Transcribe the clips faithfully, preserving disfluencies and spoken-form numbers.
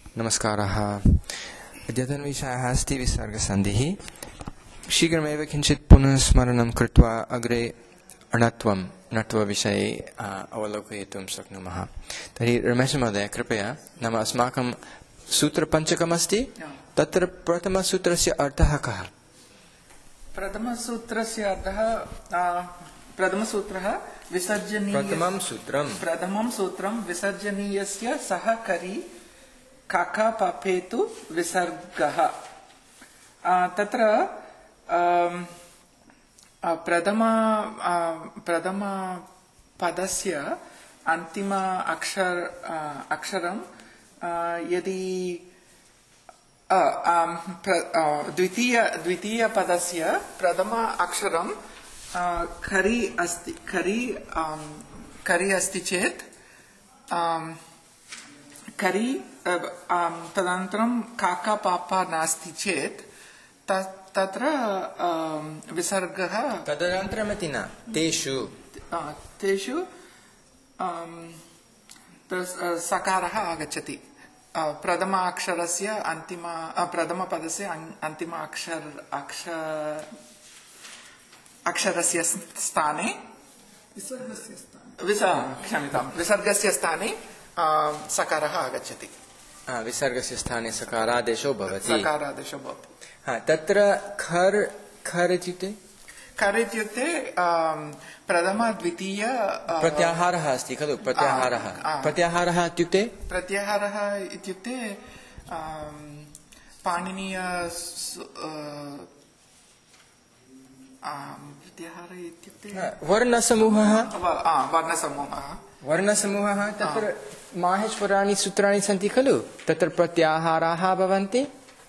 नमस्कारः। अद्यतनविषयः अस्ति विसर्गसन्धिः। शीघ्रमेव किञ्चित् पुनः स्मरणं कृत्वा अग्रे अणत्वं नत्वविषये अवलोकयितुं शक्नुमः। तर्हि रमेशमहोदय कृपया, नाम अस्माकं सूत्रपञ्चकमस्ति, तत्र प्रथमसूत्रस्य अर्थः कः? प्रथमसूत्रस्य अर्थः प्रथमसूत्रः विसर्जनीय प्रथमं सूत्रं प्रथमं सूत्रं विसर्जनीयस्य सः करि काका पापेतु विसर्गः। तत्र प्रथम प्रथम पदस्य अन्तिम अक्षर अक्षरं यदि द्वितीय द्वितीय पदस्य प्रथम अक्षरं खरि अस्ति खरि खरि अस्ति चेत् खरि तदनन्तरं काका पापा नास्ति चेत् तत्र विसर्गः तदनन्तरमिति न तेषु तेषु सकारः आगच्छति। प्रथम अक्षरस्य अन्तिम प्रथम पदस्य अन्तिम अक्षर अक्षर अक्षरस्य स्थाने विसर्गस्य स्थाने क्षम्यतां विसर्गस्य स्थाने सकारः आगच्छति। विसर्गस्य स्थाने सकारादेशो भवति। सकारादेशो भवति। तत्र खर् खर् इत्युक्ते खर् इत्युक्ते प्रथम द्वितीय प्रत्याहारः अस्ति खलु? प्रत्याहारः प्रत्याहारः इत्युक्ते प्रत्याहारः इत्युक्ते पाणिनीय प्रत्याहारः इत्युक्ते वर्णसमूहः वर्णसमूहः वर्णसमूहः तत्र माहेश्वराणि सूत्राणि सन्ति खलु? तत्र प्रत्याहाराः भवन्ति।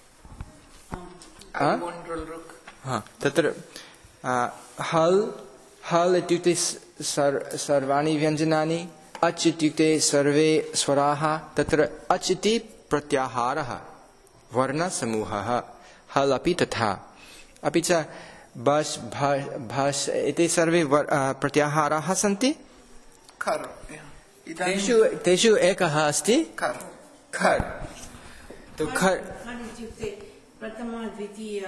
तत्र हल् हल् इत्युक्ते सर्वाणि व्यञ्जनानि, अच् इत्युक्ते सर्वे स्वराः, तत्र अच् इति प्रत्याहारः वर्णसमूहः, हल् अपि तथा। अपि च बस् भस् इति सर्वे प्रत्याहाराः सन्ति। तेषु तेषु एकः अस्ति खर्। खर् तो खर् प्रथम द्वितीय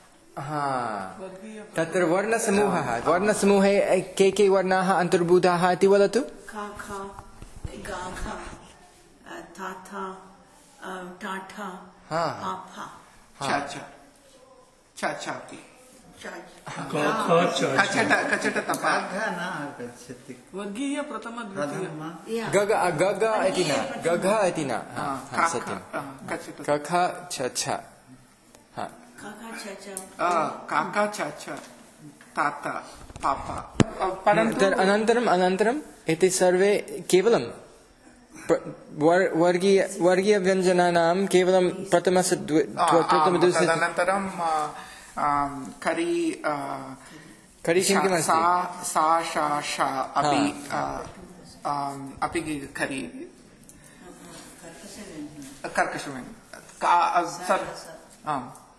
तत्र वर्णसमूहः वर्णसमूहे के के वर्णाः अन्तर्भूताः इति वदतु। खा खा गा खा था था टा ठा पा फा चा चा चा चाति वर्गीय प्रथम द्वितीय गग गग इति न गग इति न सत्यं कख छ छ काका चाचा ताता पापा। अनन्तरम् अनन्तरम् एते सर्वे केवलं वर्गीय वर्गीय व्यञ्जनानां केवलं प्रथमस्य तदनन्तरं करि करि किं किम् अस्ति? सा शा शा अपि अपि करि कर्कषव्यञ्जनं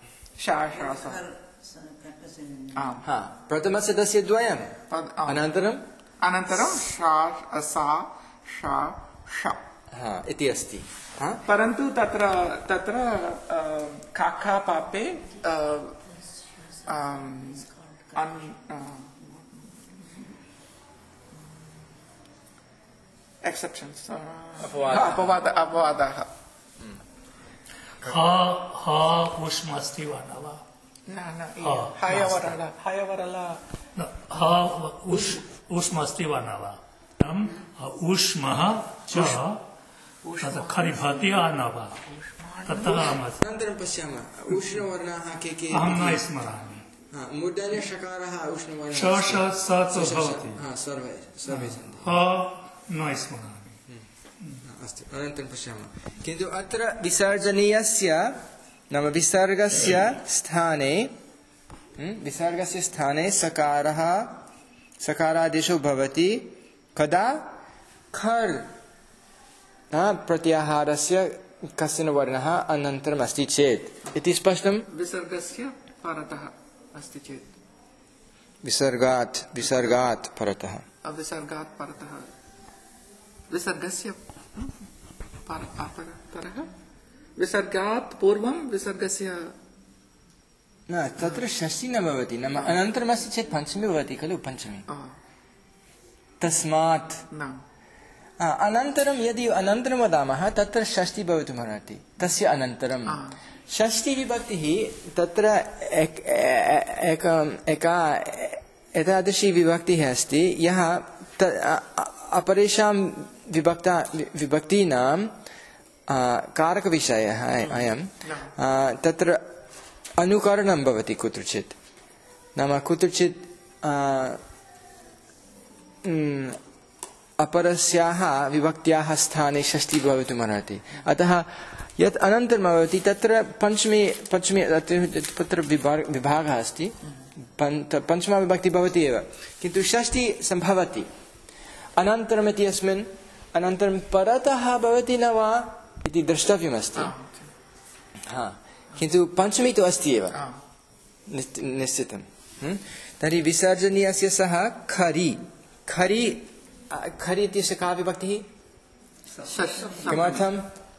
प्रथमसदस्य द्वयम् अनन्तरम् अनन्तरं सा सा शा श इति अस्ति। परन्तु तत्र तत्र काका पापे एक्सेप्शन्स् अपवाद अपवादाः। हा हा उष्म अस्ति वा न वा? न न हयवरल हयवरल हा उष्म अस्ति वा न वा? उष्मः च तत् खरि भवति वा न वा? तत्र अनन्तरं पश्यामः उष्णवर्णाः के के अहं न स्मरामि। मूर्धन्यषकारः उष्णवर्णः श श स च भवति। सर्वे सर्वे सन्ति। ह न स्मरामि। अस्तु, अनन्तरं पश्यामः। किन्तु अत्र विसर्जनीयस्य नाम विसर्गस्य स्थाने विसर्गस्य स्थाने सकारः सकारादेशो भवति कदा? खर् प्रत्याहारस्य कश्चन वर्णः अनन्तरम् अस्ति चेत् इति स्पष्टं। विसर्गस्य परतः अस्ति चेत् विसर्गात् विसर्गात् परतः विसर्गात् परतः विसर्गस्य परः विसर्गात् पूर्वं विसर्गस्य न तत्र षष्ठी न भवति नाम अनन्तरमस्ति चेत् पञ्चमी भवति खलु पञ्चमी तस्मात् न अनन्तरं यदि अनन्तरं वदामः तत्र षष्ठी भवितुमर्हति तस्य अनन्तरं षष्ठी विभक्तिः तत्र एक एका एतादृशी विभक्तिः अस्ति यः अपरेषां विभक्ता विभक्तीनां कारकविषयः अयं तत्र अनुकरणं भवति कुत्रचित् नाम कुत्रचित् अपरस्याः विभक्त्याः स्थाने षष्ठी भवितुमर्हति अतः यत् अनन्तरं भवति तत्र पञ्चमी पञ्चमी तत्र विभागः अस्ति पञ्चमा विभक्ति भवति एव किन्तु षष्ठी सम्भवति अनन्तरम् इति अस्मिन् अनन्तरं परतः भवति न वा इति द्रष्टव्यमस्ति हा किन्तु पञ्चमी तु अस्ति एव निश्चितं तर्हि विसर्जनीयस्य सः खरि खरि खरि इत्यस्य का विभक्तिः किमर्थं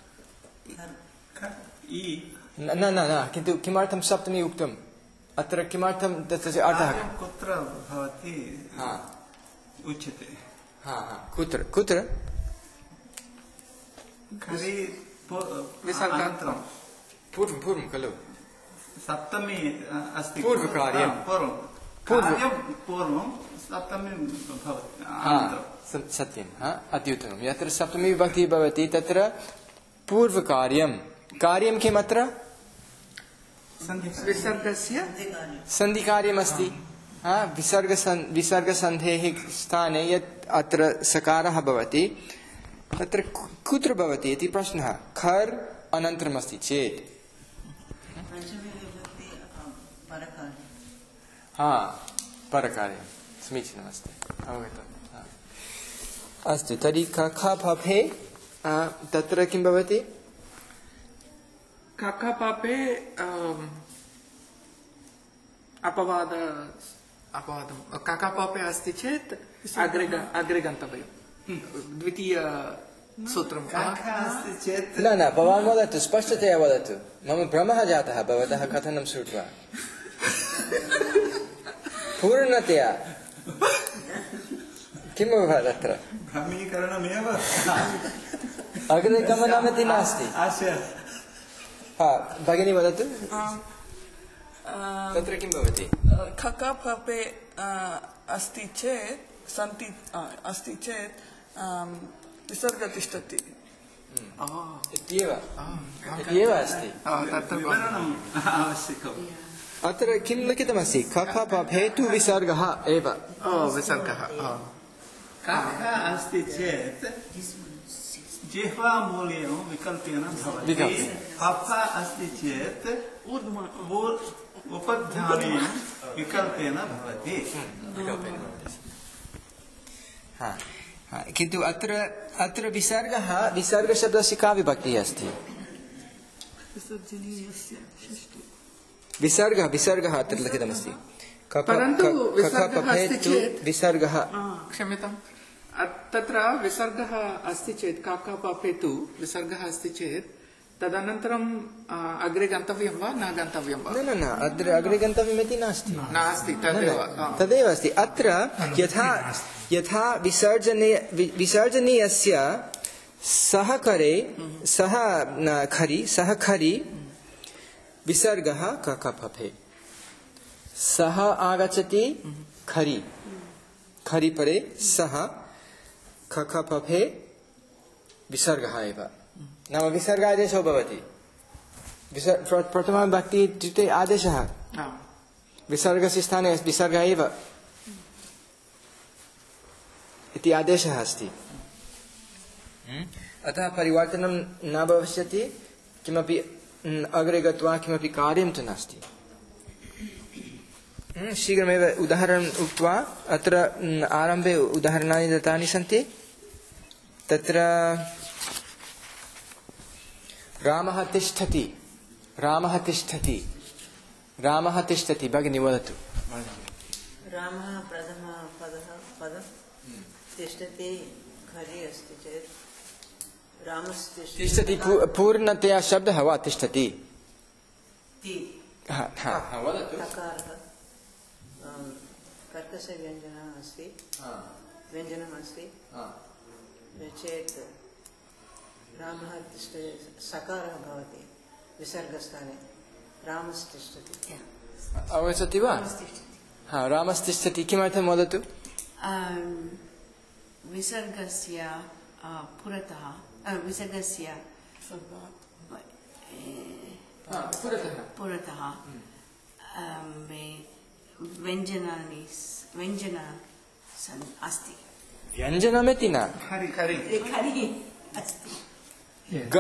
न न न किन्तु किमर्थं सप्तमी उक्तम् अत्र किमर्थं तस्य अर्थः कुत्र भवति उच्यते कुत्र कुत्र खरि विसर्गानन्तरं पूर्वं पूर्वं खलु सप्तमी अस्ति पूर्वकार्यं पूर्वं कार्यं पूर्वं सप्तमी भवति सत्यं अत्युत्तमं यत्र सप्तमी विभक्तिः भवति तत्र पूर्वकार्यं कार्यं किम् अत्र विसर्गस्य सन्धिकार्यमस्ति विसर्ग विसर्गसन्धेः स्थाने यत् अत्र सकारः भवति तत्र कुत्र भवति इति प्रश्नः खर् अनन्तरमस्ति चेत् हा परकार्यं समीचीनमस्ति अवगतम् अस्तु तर्हि खखपफे तत्र किं भवति खखपफे अपवाद अपवादं खखपफे अस्ति चेत् अग्रे अग्रे गन्तव्यं द्वितीय सूत्रं अस्ति चेत् न न भवान् वदतु स्पष्टतया वदतु मम भ्रमः जातः भवतः कथनं श्रुत्वा पूर्णतया किम् अभवत् अत्र भ्रमीकरणमेव अग्रे गमनमिति नास्ति भगिनी वदतु तत्र किं भवति खखपफे अस्ति चेत् सन्ति अस्ति चेत् विसर्ग तिष्ठति इत्येव इत्येव अस्ति आवश्यकम् अत्र किं लिखितमस्ति खखपफे तु विसर्गः एव विसर्गः कः अस्ति चेत् जिह्वा मूल्यं विकल्पेन भवति पफ अस्ति चेत् उपध्माने विकल्पेन भवति किन्तु अत्र अत्र विसर्गः विसर्गशब्दस्य का विभक्तिः अस्ति विसर्गः विसर्गः अत्र लिखितमस्ति परन्तु विसर्गः अस्ति चेत् विसर्गः क्षम्यतां तत्र विसर्गः अस्ति चेत् खखपफे तु विसर्गः अस्ति चेत् तदनन्तरं अग्रे गन्तव्यं वा न गन्तव्यं वा न न न अग्रे अग्रे गन्तव्यमिति नास्ति नास्ति तदेव तदेव अस्ति अत्र यथा यथा विसर्जने विसर्जनीयस्य सः करे सः खरि सः खरि विसर्गः खखपफे सः आगच्छति खरि खरि परे सः खखपफे विसर्गः एव नाम विसर्गादेशो भवति प्रथमविभक्ति इत्युक्ते आदेशः विसर्गस्य स्थाने विसर्गः एव इति आदेशः अस्ति अतः परिवर्तनं न भविष्यति किमपि अग्रे गत्वा किमपि कार्यं तु नास्ति शीघ्रमेव उदाहरणम् उक्त्वा अत्र आरम्भे उदाहरणानि दत्तानि सन्ति तत्र रामः तिष्ठति रामः तिष्ठति रामः तिष्ठति भगिनी वदतु रामः प्रथमः पदः पदं तिष्ठति खरि अस्ति चेत् तिष्ठति पूर्णतया शब्दः वा तिष्ठति वदतु कर्कषव्यञ्जनः अस्ति व्यञ्जनम् अस्ति चेत् रामः सकारः भवति विसर्गस्थाने रामस्तिष्ठति अवगच्छति वा हा रामस्तिष्ठति किमर्थं वदतु विसर्गस्य पुरतः विसर्गस्य पुरतः व्यञ्जनानि व्यञ्जन अस्ति व्यञ्जनमिति न ग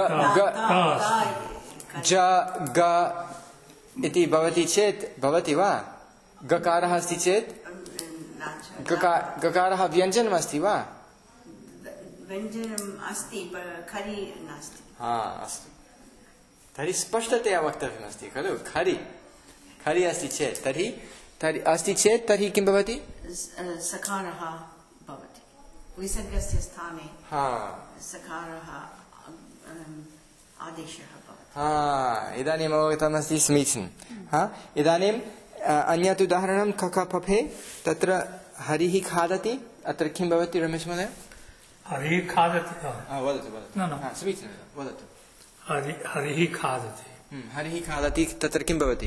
ज ग इति भवति चेत् भवति वा गकारः अस्ति चेत् गकारः व्यञ्जनम् अस्ति वा व्यञ्जनम् अस्ति खरि नास्ति हा अस्तु तर्हि स्पष्टतया वक्तव्यमस्ति खलु खरि खरि अस्ति चेत् तर्हि तर्हि अस्ति चेत् तर्हि किं भवति सकारः भवति विसर्गस्य स्थाने सकारः आदेशः भवति हा इदानीम् अवगतमस्ति समीचीनं हा इदानीम् अन्यत् उदाहरणं ककपफे तत्र हरिः खादति अत्र किं भवति रमेश महोदय हरिः खादति वदतु वदतु समीचीनं वदतु हरिः खादति हरिः खादति तत्र किं भवति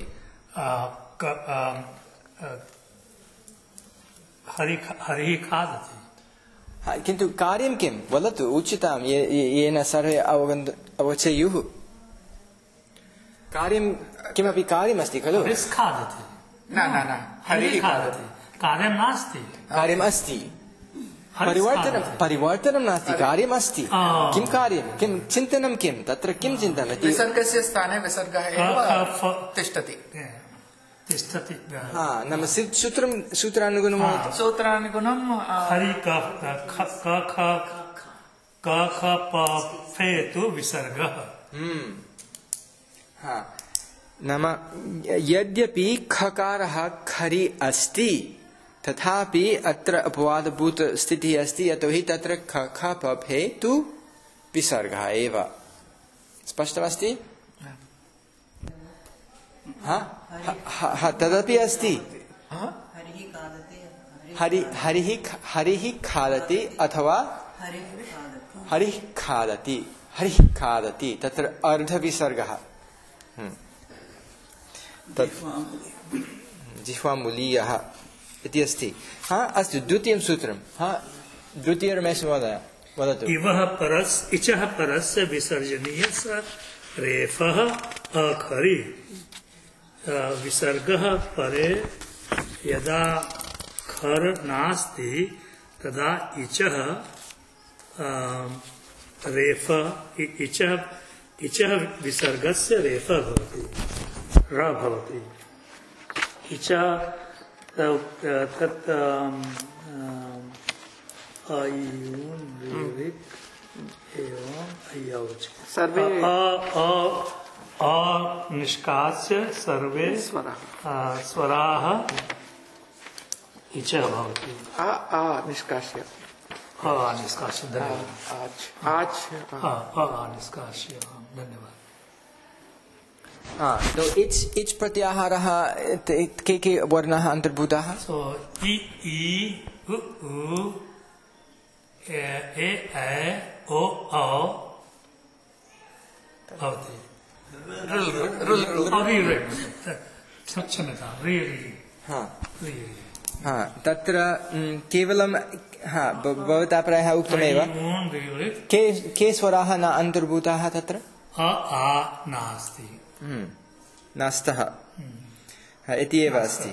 हरिः खादति किन्तु कार्यं किं वदतु उचितां येन सर्वे अवगन्तु अवगच्छेयुः कार्यं किमपि कार्यमस्ति खलु खादति न न न हरिः खादति कार्यं नास्ति कार्यम् अस्ति परिवर्तनं परिवर्तनं नास्ति कार्यमस्ति किं कार्यं किं चिन्तनं किं तत्र किं चिन्तनं विसर्गस्य स्थाने विसर्गः एव तिष्ठति तिष्ठति हा नाम सूत्रं सूत्रानुगुणं सूत्रानुगुणं हरि क ख क ख प फे तु विसर्गः हा नाम यद्यपि खकारः खरि अस्ति तथापि अत्र अपवादभूत स्थितिः अस्ति यतोहि तत्र ख ख प फे तु विसर्गः एव स्पष्टमस्ति हा तदपि अस्ति हरि हरिः हरिः खादति अथवा हरिः खादति हरिः खादति तत्र अर्धविसर्गः जिह्वामूलीयः इति अस्ति हा अस्तु द्वितीयं सूत्रं हा द्वितीय रमेश महोदय वदतु इवः परस् इचः परस्य विसर्जनीयस्य रेफः अखरि विसर्गः परे यदा खर नास्ति तदा इचः रेफ इचः इचः विसर्गस्य रेफ भवति र भवति इचः तत् सर्वे निष्कास्य सर्वे स्वराः इचः भवति आ आ निष्कास्य आ निष्कास्य धन्यवाद आज आ निष्कास्य धन्यवाद हाँ तो इच इच प्रत्याहारः के के वर्णाः अन्तर्भूताः सो इ इ उ उ ए ए ऐ ओ औ भवति क्षम्यतां हाँ तत्र केवलं हाँ भवता प्रायः उक्तमेव के के स्वराः न अन्तर्भूताः तत्र अ आ नास्ति नास्तः इति एव अस्ति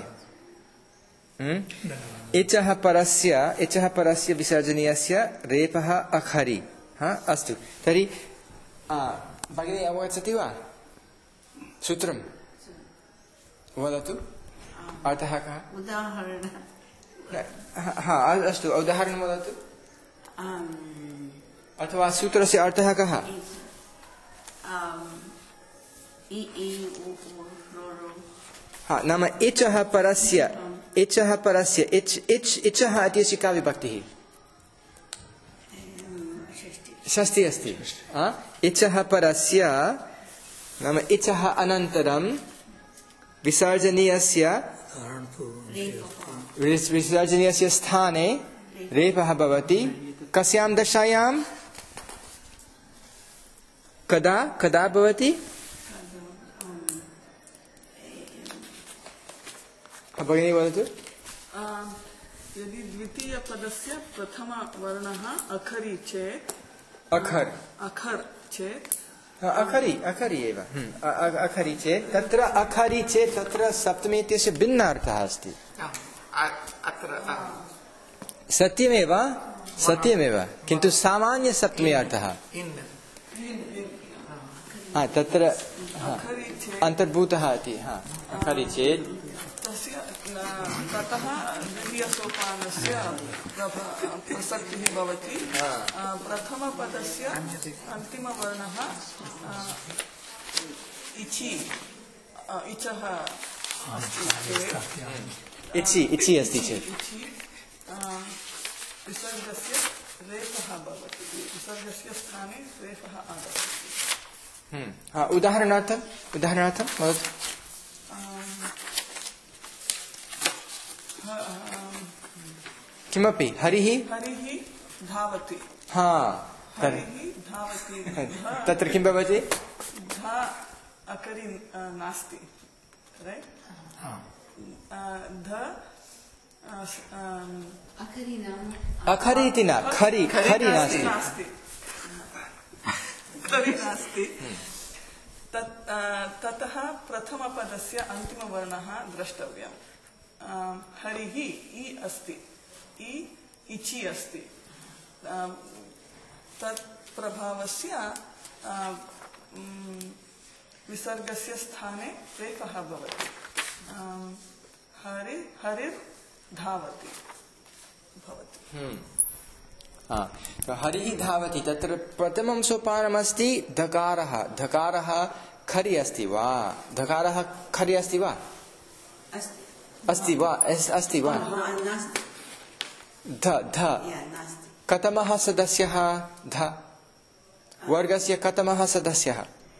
इचः परस्य इचः परस्य विसर्जनीयस्य रेपः अखरि हा अस्तु तर्हि भगिनी अवगच्छति वा सूत्रं वदतु अर्थः कः उदाहरणं हा अस्तु उदाहरणं वदतु अथवा सूत्रस्य अर्थः कः हा नाम इचः परस्य इचः परस्य इच इच इचः इत्यस्य का विभक्तिः षष्ठी अस्ति इचः परस्य नाम इचः अनन्तरं विसर्जनीयस्य विसर्जनीयस्य स्थाने रेफः भवति कस्यां दशायां कदा कदा भवति भगिनी वदतु यदि द्वितीय पदस्य प्रथम वर्णः अखरि चेत् अखर् अखर् चेत् अखरि अखरि एव अखरि चेत् तत्र अखरि चेत् तत्र सप्तमी इत्यस्य भिन्नार्थः अस्ति सत्यमेव सत्यमेव किन्तु सामान्य सप्तमी अर्थः तत्र अन्तर्भूतः इति अखरि चेत् ततः द्वितीयसोपानस्य प्रसक्तिः भवति प्रथमपदस्य अन्तिमवर्णः इचि इचः अस्ति चेत् इचि इचि अस्ति चेत् विसर्गस्य रेफः भवति विसर्गस्य स्थाने रेफः आगच्छति उदाहरणार्थम् उदाहरणार्थं वदतु किमपि हरिः हरिः धावति हा हरिः धावति तत्र किं भवति धा अकरि नास्ति राइट ध अखरि इति न खरि खरि नास्ति खरि नास्ति ततः प्रथमपदस्य अन्तिमवर्णः द्रष्टव्यम् हरिः इ अस्ति इ इचि अस्ति तत् प्रभावस्य विसर्गस्य स्थाने रेफः भवति हरि हरिर् धावति भवति हरिः धावति तत्र प्रथमं सोपानमस्ति धकारः धकारः खरि अस्ति वा धकारः खरि अस्ति वा अस्ति वा अस्ति वा ध ध कतमः सदस्यः ध वर्गस्य कतमः सदस्यः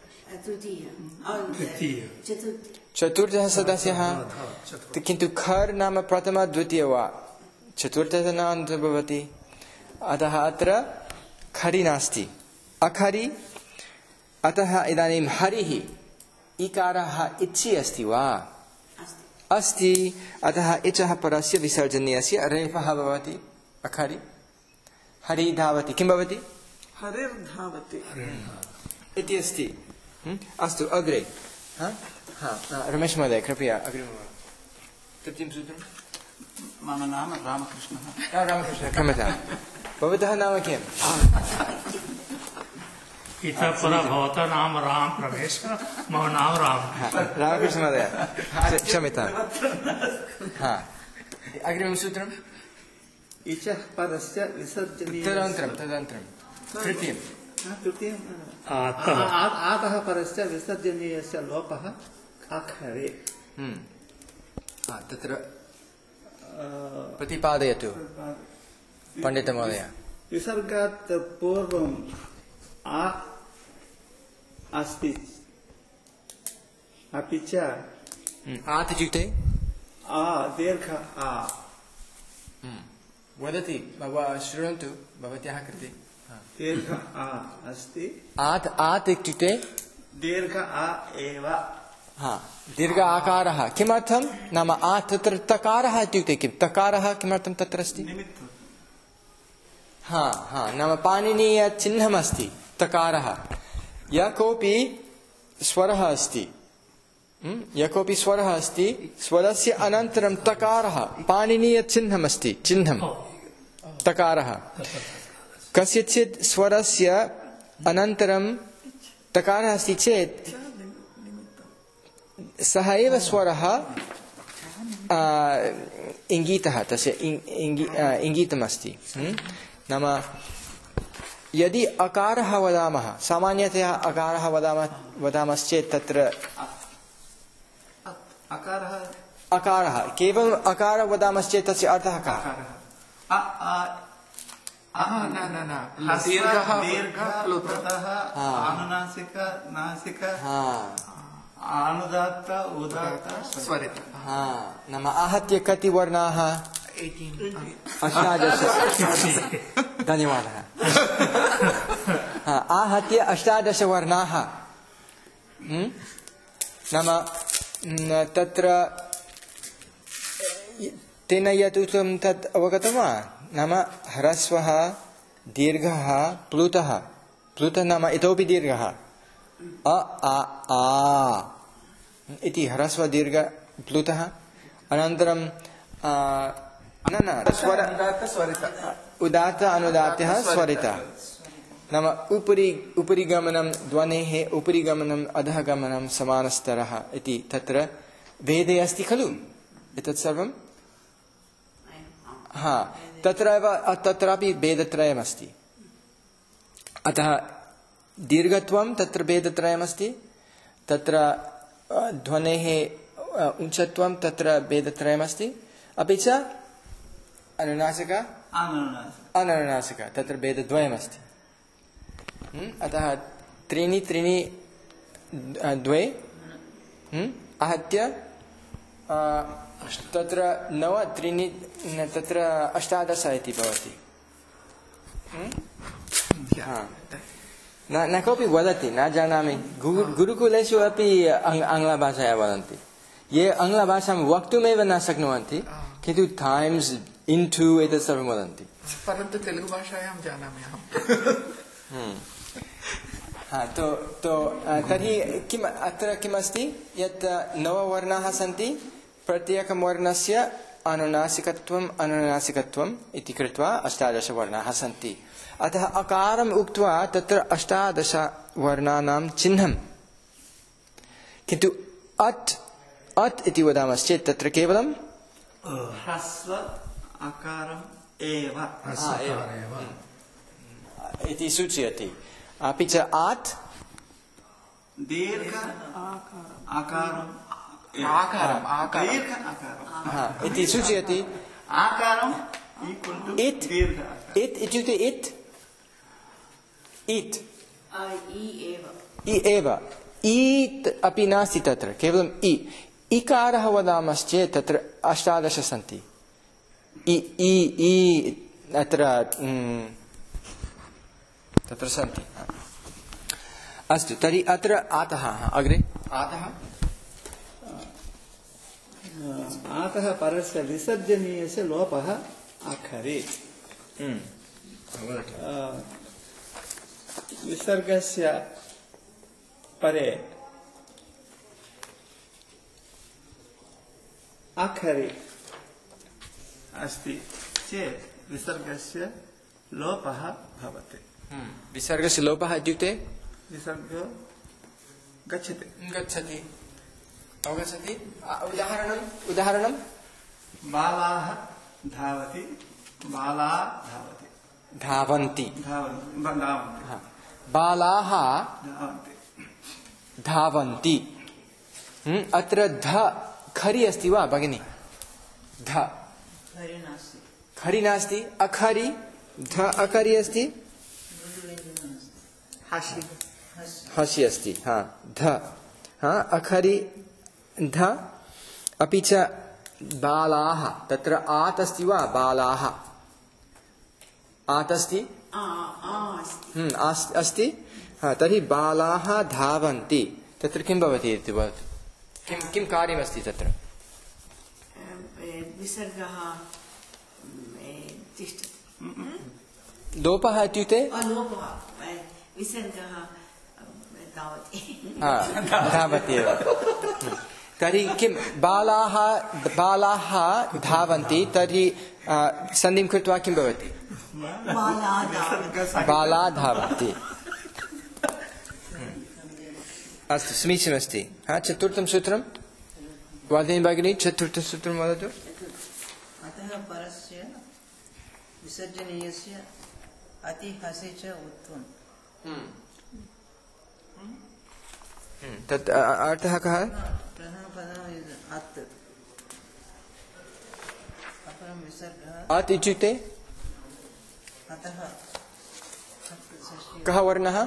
चतुर्थः सदस्यः किन्तु खर् नाम प्रथम द्वितीय वा चतुर्थः न भवति अतः अत्र खरि नास्ति अखरि अतः इदानीं हरिः इकारः इचि अस्ति वा अस्ति अतः इचः परस्य विसर्जनीयस्य रेफः भवति अखरि हरि धावति किं भवति हरिर्धावति इति अस्ति अस्तु अग्रे रमेश महोदय कृपया अग्रिमं तृतीयं सूत्रं मम नाम रामकृष्णः रामकृष्णः क्षम्यतां भवतः नाम किम् इतः परः भवतः नाम राम प्रवेश मम नाम राम रामकृष्ण महोदय क्षम्यतां अग्रिमं सूत्रम् इचः पदस्य विसर्जनीय तदनन्तरं तदनन्तरं तृतीयं तृतीयम् आतः परस्य विसर्जनीयस्य लोपः अखरे तत्र प्रतिपादयतु पण्डितमहोदय विसर्गात् पूर्वम् आ अस्ति अपि च आत् इत्युक्ते आ दीर्घ आ वदति शृण्वन्तु भवत्याः कृते दीर्घ आ अस्ति आत् आत् इत्युक्ते दीर्घ आ एव हा दीर्घ आकारः किमर्थं नाम आ तत्र तकारः इत्युक्ते किं तकारः किमर्थं तत्र अस्ति हा हा नाम पाणिनीयचिह्नमस्ति तकारः यः कोऽपि स्वरः अस्ति यः कोऽपि स्वरः अस्ति स्वरस्य अनन्तरं तकारः पाणिनीयचिह्नमस्ति चिह्नं तकारः कस्यचित् स्वरस्य अनन्तरं तकारः अस्ति चेत् सः एव स्वरः इङ्गितः तस्य इङ्गितमस्ति नाम यदि अकारः वदामः सामान्यतया अकारः वदामः वदामश्चेत् तत्र अकारः अकारः केवलम् अकारः वदामश्चेत् तस्य अर्थः कः न न न ह्रस्व दीर्घः दीर्घ प्लुतः प्लुतः अनुनासिक नासिक हाँ अनुदात्त उदात्त स्वरित हाँ नाम आहत्य कति वर्णाः अष्टादश धन्यवादः हाँ आहत्य अष्टादश वर्णाः हम्म? नाम न, तत्र तेन यत् उक्तं तत् अवगतं वा नाम ह्रस्वः दीर्घः प्लुतः प्लुतः नाम इतोपि दीर्घः अ आ आ इति ह्रस्व दीर्घ प्लुतः अनन्तरं न न स्वर उदात्त अनुदात्तः स्वरितः नाम उपरि उपरि गमनं ध्वनेः उपरि गमनम् अधः गमनं समानस्तरः इति तत्र भेदे अस्ति खलु एतत् सर्वं हा तत्रैव तत्रापि भेदत्रयमस्ति अतः दीर्घत्वं तत्र भेदत्रयमस्ति तत्र ध्वनेः उच्चत्वं तत्र भेदत्रयमस्ति अपि च अनुनासिक अननुनासिक तत्र भेदद्वयमस्ति अतः त्रीणि त्रीणि द्वे आहत्य तत्र नव त्रीणि तत्र अष्टादश इति भवति न न कोऽपि वदति न जानामि गुरुकुलेषु अपि आङ्ग्लभाषाया वदन्ति ये आङ्ग्लभाषां वक्तुमेव न शक्नुवन्ति किन्तु टैम्स् इन्टु एतत् सर्वं वदन्ति परन्तु तेलुगुभाषायां जानामि अहं हा तो तो तर्हि किम् अत्र किमस्ति यत् नववर्णाः सन्ति प्रत्येकं वर्णस्य अनुनासिकत्वम् अनुनासिकत्वम् इति कृत्वा अष्टादश वर्णाः सन्ति अतः अकारम् उक्त्वा तत्र अष्टादश वर्णानां चिह्नं किन्तु अट् अट् इति वदामश्चेत् तत्र केवलं ह्रस्व अकारम् एव इति सूचयति अपि च आत् दीर्घ आकारम् आकारम् आकारम् दीर्घ आकारम् इति सूचयति आकारम् equal to इत् दीर्घ इत् इत्युक्ते इत् इत् इ एव इ एव ईत् अपि नास्ति तत्र केवलम् इ इकारः वदामश्चेत् तत्र अष्टादश सन्ति इ इ इ अत्र तत्र सन्ति अस्तु तर्हि अत्र आतः अग्रे आतः आतः परस्य विसर्जनीयस्य लोपः आखरे विसर्गस्य परे आखरे अस्ति चेत् विसर्गस्य लोपः भवति विसर्गस्य लोपः इत्युक्ते विसर्ग गच्छति गच्छति अवगच्छति उदाहरणम् उदाहरणं बालाः धावति बाला धावति धावन्ति धावन्ति धावन्ति हा। बालाः धावन्ति धावन्ति हम्म, अत्र ध खरि अस्ति वा भगिनि ध हरि नास्ति खरि नास्ति अखरि ध अखरि अस्ति हासि हसि अस्ति हा ध हा अखरि ध अपि च बालाः तत्र आत् अस्ति वा बालाः आत् अस्ति आ आ अस्ति हम्म, आस्- अस्ति हा तर्हि बालाः धावन्ति तत्र किं भवति इति वदतु किं किं कार्यमस्ति तत्र विसर्गः तिष्ठति लोपः इत्युक्ते लोपः विसर्गः धावति हा, धावति एव हम्म। तर्हि किं बालाः बालाः धावन्ति तर्हि आ, सन्धिं कृत्वा किं भवति बाला धावन्ति अस्तु समीचीनमस्ति हा चतुर्थं सूत्रं वादिनी भगिनी चतुर्थं सूत्रं वदतु अतः परस्य विसर्जनीयस्य अतिहसि च उत्वम् तत् अर्थः कः प्रथमपदम् अत् अपरं विसर्गः अत् इत्युक्ते अतः कः वर्णः?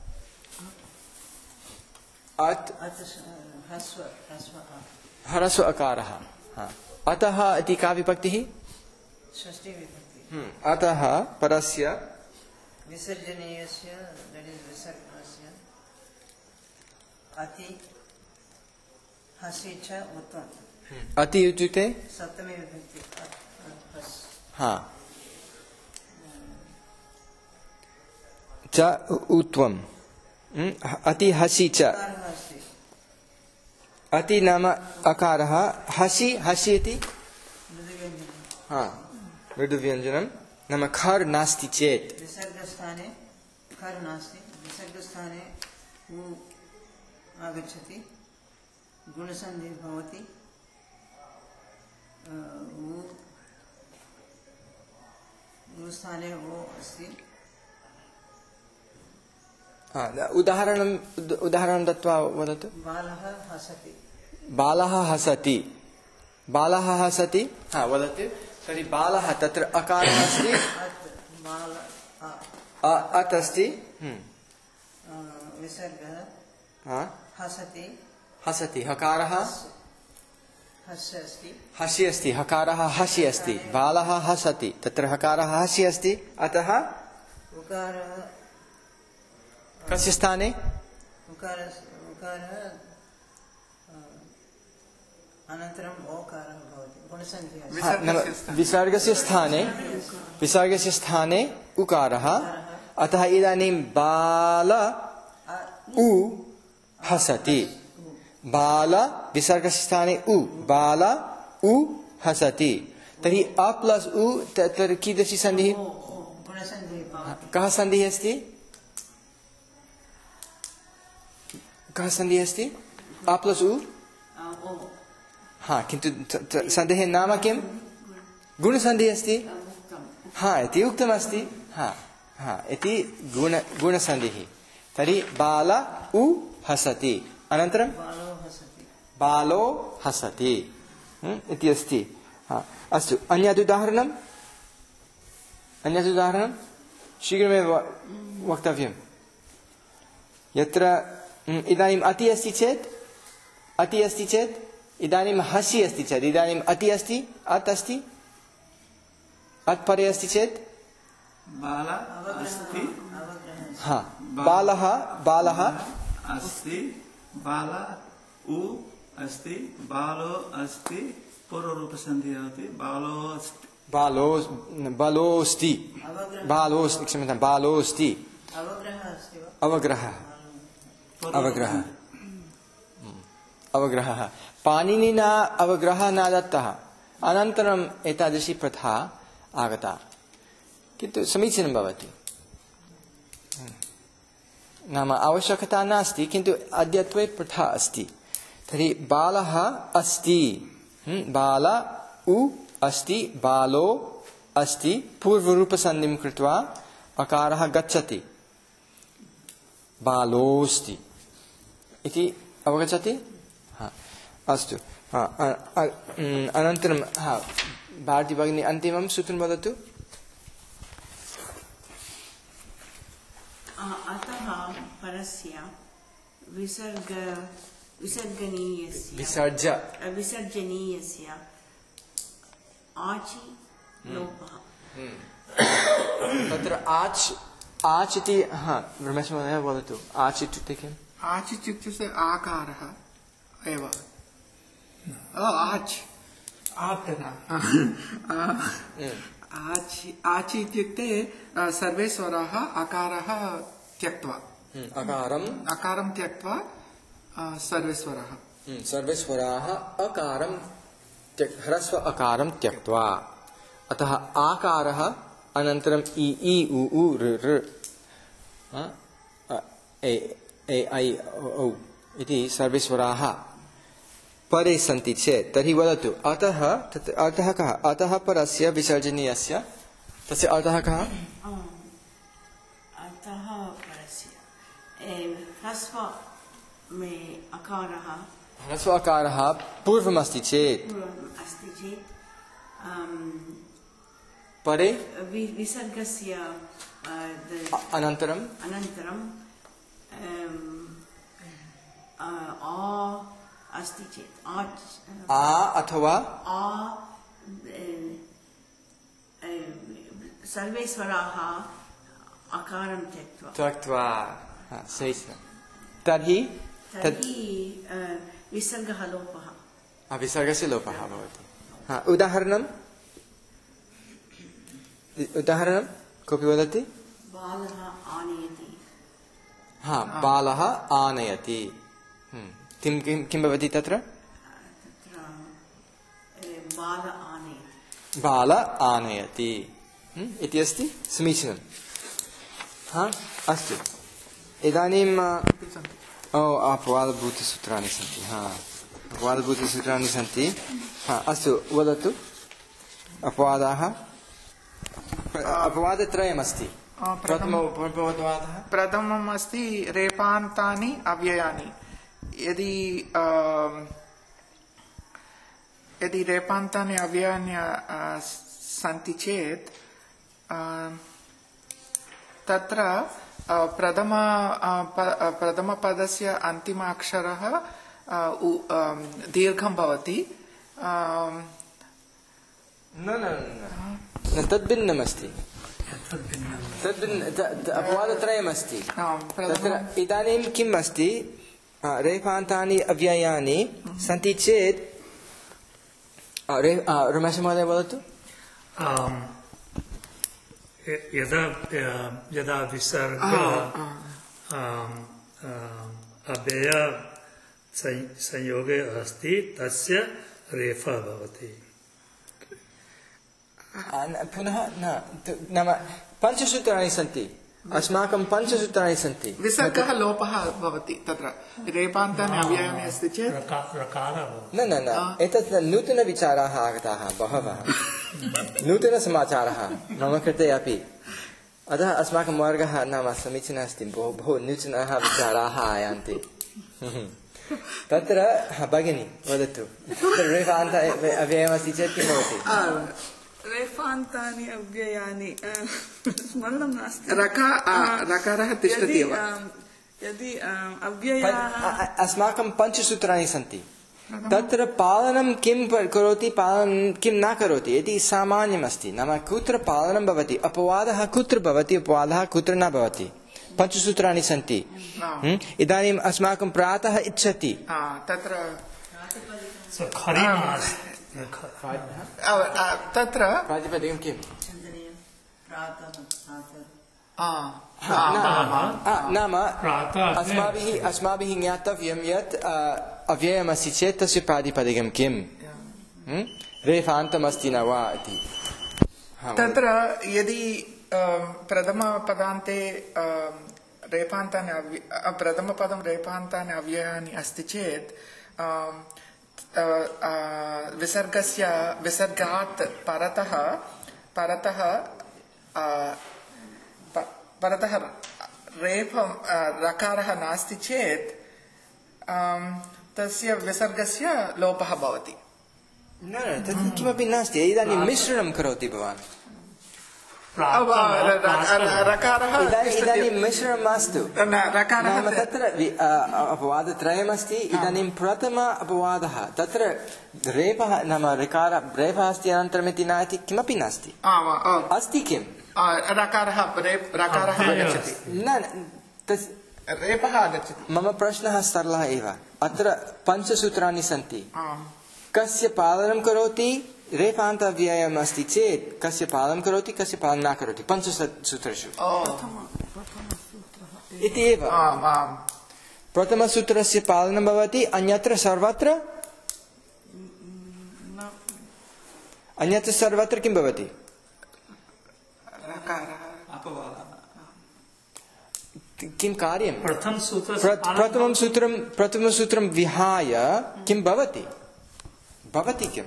अत् अत ह्रस्व ह्रस्व ह्रस्व अकारः। हाँ। अतः इति का विभक्तिः? षष्ठी विभक्ति। हम्म, अतः परस्य विसर्जनीयस्य that is विसर्गस्य अति हसि च उत्तम। अति इत्युक्ते सप्तमी विभक्ति अत्- अत्- हस्। हाँ च उत्तम। हम्म, अति हसि च। अकारः अस्ति। अति नाम अकारः, हसि हसि इति मृदुव्यञ्जनं। हाँ मृदुव्यञ्जनं नाम खर् नास्ति चेत् विसर्गस्थाने खर् नास्ति, विसर्गस्थाने उ आगच्छति, गुणसन्धिः भवति, अ, उ उ स्थाने ओ अस्ति। हाँ, उदाहरणम् उदाहरणं दत्त्वा वदतु। बालः हसति। बालः हसति। बालः हसति। हाँ वदतु। तर्हि बालः तत्र अकारः अस्ति, अत् बाल अ अ- अत् अस्ति। हम्म, अ, विसर्गः हाँ हसति, हसति। हकारः हस्य अस्ति। हसि अस्ति। हकारः हसि अस्ति। बालः हसति। तत्र हकारः हसि अस्ति। अतः उकारः कस्य स्थाने? उकारः उकारः अ, अनन्तरम् ओकारः भवति, गुणसन्धिः अस्ति। हाँ, नाम विसर्गस्य स्थाने विसर्गस्य स्थाने उकारः। अतः इदानीं बाल उ हसति। बाल विसर्गस्य स्थाने उ, बाल उ हसति। तर्हि अ प्लस् उ तत्र कीदृशी सन्धिः? ओ ओ गुणसन्धिः भवति। कः सन्धिः अस्ति? कः सन्धिः अस्ति? अ प्लस् उ। अ, ओ हाँ, किन्तु त- त- सन्धेः नाम किं? गुणसन्धिः अस्ति। हाँ इति उक्तमस्ति। हाँ हाँ इति गुण गुणसन्धिः। तर्हि बाल उ हसति। अनन्तरं बालो हसति। बालो हसति हम्म, इति अस्ति। हाँ अस्तु, अन्यत् उदाहरणम् अन्यत् उदाहरणं शीघ्रमेव वक्तव्यं। यत्र हम्म, इदानीम् अति अस्ति चेत् अति अस्ति चेत् इदानीं हसि अस्ति चेत् इदानीम् अति अस्ति, अत् अस्ति, अत् परे अस्ति चेत् बाल अस्ति हाँ बालः बालः अस्ति, बाल उ अस्ति, बालो अस्ति, पूर्वरूपसन्धिः भवति, बालो अस्ति। बालो बालोऽस्ति अवग्रहः बालोऽस्ति क्षम्यतां बालोऽस्ति अवग्रहः अस्ति वा? अवग्रहः अवग्रहः अवग्रहः पाणिनिना अवग्रहः न दत्तः। अनन्तरम् एतादृशी प्रथा आगता, किन्तु समीचीनं भवति। नाम आवश्यकता नास्ति, किन्तु अद्यत्वे प्रथा अस्ति। तर्हि बालः अस्ति, बाल उ अस्ति, बालो अस्ति, पूर्वरूपसन्धिं कृत्वा अकारः गच्छति, बालोऽस्ति इति अवगच्छति? हा अस्तु। हा अनन्तरं हा भारती भगिनी अन्तिमं सूत्रं वदतु। अतः परस्य विसर्ग विसर्जनीयस्य विसर्ज विसर्जनीयस्य आचि लोपः। तत्र आच् आच् इति हा रमेश महोदय वदतु। आच् इत्युक्ते किम्? आच् इत्युक्ते आकारः एव। ओ आच् आप आच् आच् इत्युक्ते अ, सर्वे स्वराः अकारः त्यक्त्वा अकारम् अकारं त्यक्त्वा अ, सर्वे स्वराः सर्वे स्वराः अकारं त्यक् ह्रस्व अकारं त्यक्त्वा। अतः आकारः अनन्तरम् इ इ उ उ ऋ ऋ ए ए ऐ औ इति सर्वे स्वराः परे सन्ति चेत् तर्हि वदतु अतः तत् अर्थः कः? अतः परस्य विसर्जनीयस्य तस्य अर्थः कः? अतः परस्य ह्रस्व में अकारः ह्रस्व अकारः पूर्वमस्ति चेत् पूर्वम् अस्ति चेत् अम्, परे वि- विसर्गस्य अ, द- अनन्तरं अनन्तरं अम्, अ, आ अस्ति चेत् आ आ अथवा आ अ, अ, सर्वे स्वराः अकारं त्यक्त्वा त्यक्त्वा हा, समीचीनं तर्हि तद् तर्हि अ, विसर्गः लोपः हा, विसर्गस्य लोपः भवति हा, उदाहरणम् उदाहरणं कोऽपि वदति बालः आनयति हा बालः आनयति हम्म, किं किं किं भवति तत्र तत्र अ, बाल आनयति बाल आनयति हम्म, इति अस्ति समीचीनं हा अस्तु इदानीं ओ अपवादभूतसूत्राणि सन्ति हा अपवादभूतसूत्राणि सन्ति हा अस्तु वदतु अपवादाः अपवादत्रयमस्ति प्रथमो अपवादः प्रथमम् अस्ति रेफान्तानि अव्ययानि यदि अम, यदि रेफान्तानि अव्ययानि अ, सन्ति चेत् अम, तत्र अ, प्रथम अ, प- अ, प्रथमपदस्य अन्तिम अक्षरः अ, उ- अम, दीर्घं भवति अम, न न न न तद्भिन्नमस्ति तद्भिन्न त- त- अपवादत्रयमस्ति आम्, तत्र प्रथमं इदानीं किम् अस्ति आ, रेफान्तानि अव्ययानि सन्ति चेत् आ, रे आ, रमेशमहोदय वदतु आम्, य- यदा अ, यदा विसर्ग आम्, आम्, अव्यय सं- संयोगे अस्ति तस्य रेफा भवति आ, न- पुनः न त- नाम पञ्चसूत्राणि सन्ति अस्माकं पञ्चसूत्राणि सन्ति विसर्गः लोपः भवति तत्र रेफान्तानि अव्ययानि अस्ति चेत् रका- रकारः भवति न न न एतत् नूतनविचाराः आगताः बहवः नूतनसमाचारः मम कृते अपि अतः अस्माकं वर्गः नाम समीचीनः अस्ति बहु बहु नूतनाः विचाराः आयान्ति तत्र हा, भगिनी वदतु तत्र रेफान्त अव्ययमस्ति चेत् किं भवति रेफान्तानि अव्ययानि अ, स्मरणं नास्ति रका आ, रकारः तिष्ठति यदि एव अ, यदि अ, अव्ययाः पञ्च- अ- अस्माकं पञ्चसूत्राणि सन्ति तत्र पालनं किं प- करोति पालनं किं न करोति इति सामान्यमस्ति नाम कुत्र पालनं भवति अपवादः कुत्र भवति अपवादः कुत्र न भवति पञ्चसूत्राणि सन्ति हम्म? इदानीम् अस्माकं प्रातः इच्छति आ, तत्र So, खरिमा आ, आ, तत्र प्रातिपदिकं किम् चन्दनीयं प्रातः प्रातः आ, आ, नाम प्रातः अस्माभिः अस्माभिः ज्ञातव्यं यत् अ, अव्ययमस्ति चेत् तस्य प्रातिपदिकं किम् हम्म? रेफान्तमस्ति न वा इति हा, तत्र यदि अम, प्रथमपदान्ते अम, रेफान्तानि अव्य- अ, प्रथमपदं रेफान्तानि अव्ययानि अस्ति चेत् अम, अ, अ, विसर्गस्य विसर्गात् परतः परतः अ, प- परतः रेफं अ, रकारः नास्ति चेत् अम, तस्य विसर्गस्य लोपः भवति न न तत् किमपि नास्ति इदानीं मिश्रणं करोति भवान् अब, र- र- रकारः इदानीम् इदानीं मिश्रणं मास्तु न, रकारः नाम तत्र वि- अ, अपवादत्रयमस्ति इदानीं प्रथम अपवादः तत्र रेफः नाम ऋकार रेफः अस्ति अनन्तरमिति न इति किमपि नास्ति आम्, आम्। अस्ति किम् आ, रकारः रे- रकारः आगच्छति न न, तस् रेपः आगच्छति मम प्रश्नः सरलः एव अत्र पञ्चसूत्राणि सन्ति आम्। कस्य पालनं करोति रेफान्तव्ययम् अस्ति चेत् कस्य पालनं करोति कस्य पालनं न करोति पञ्चसूत्रेषु ओ, इति एव आम्, आम्। प्रथमसूत्रस्य पालनं भवति अन्यत्र सर्वत्र अन्यत्र सर्वत्र किं भवति रकारः अपवादः किं कार्यं प्रथम सूत्र प्र- प्रथमं सूत्रं प्रथमं सूत्रं विहाय किं भवति भवति किम्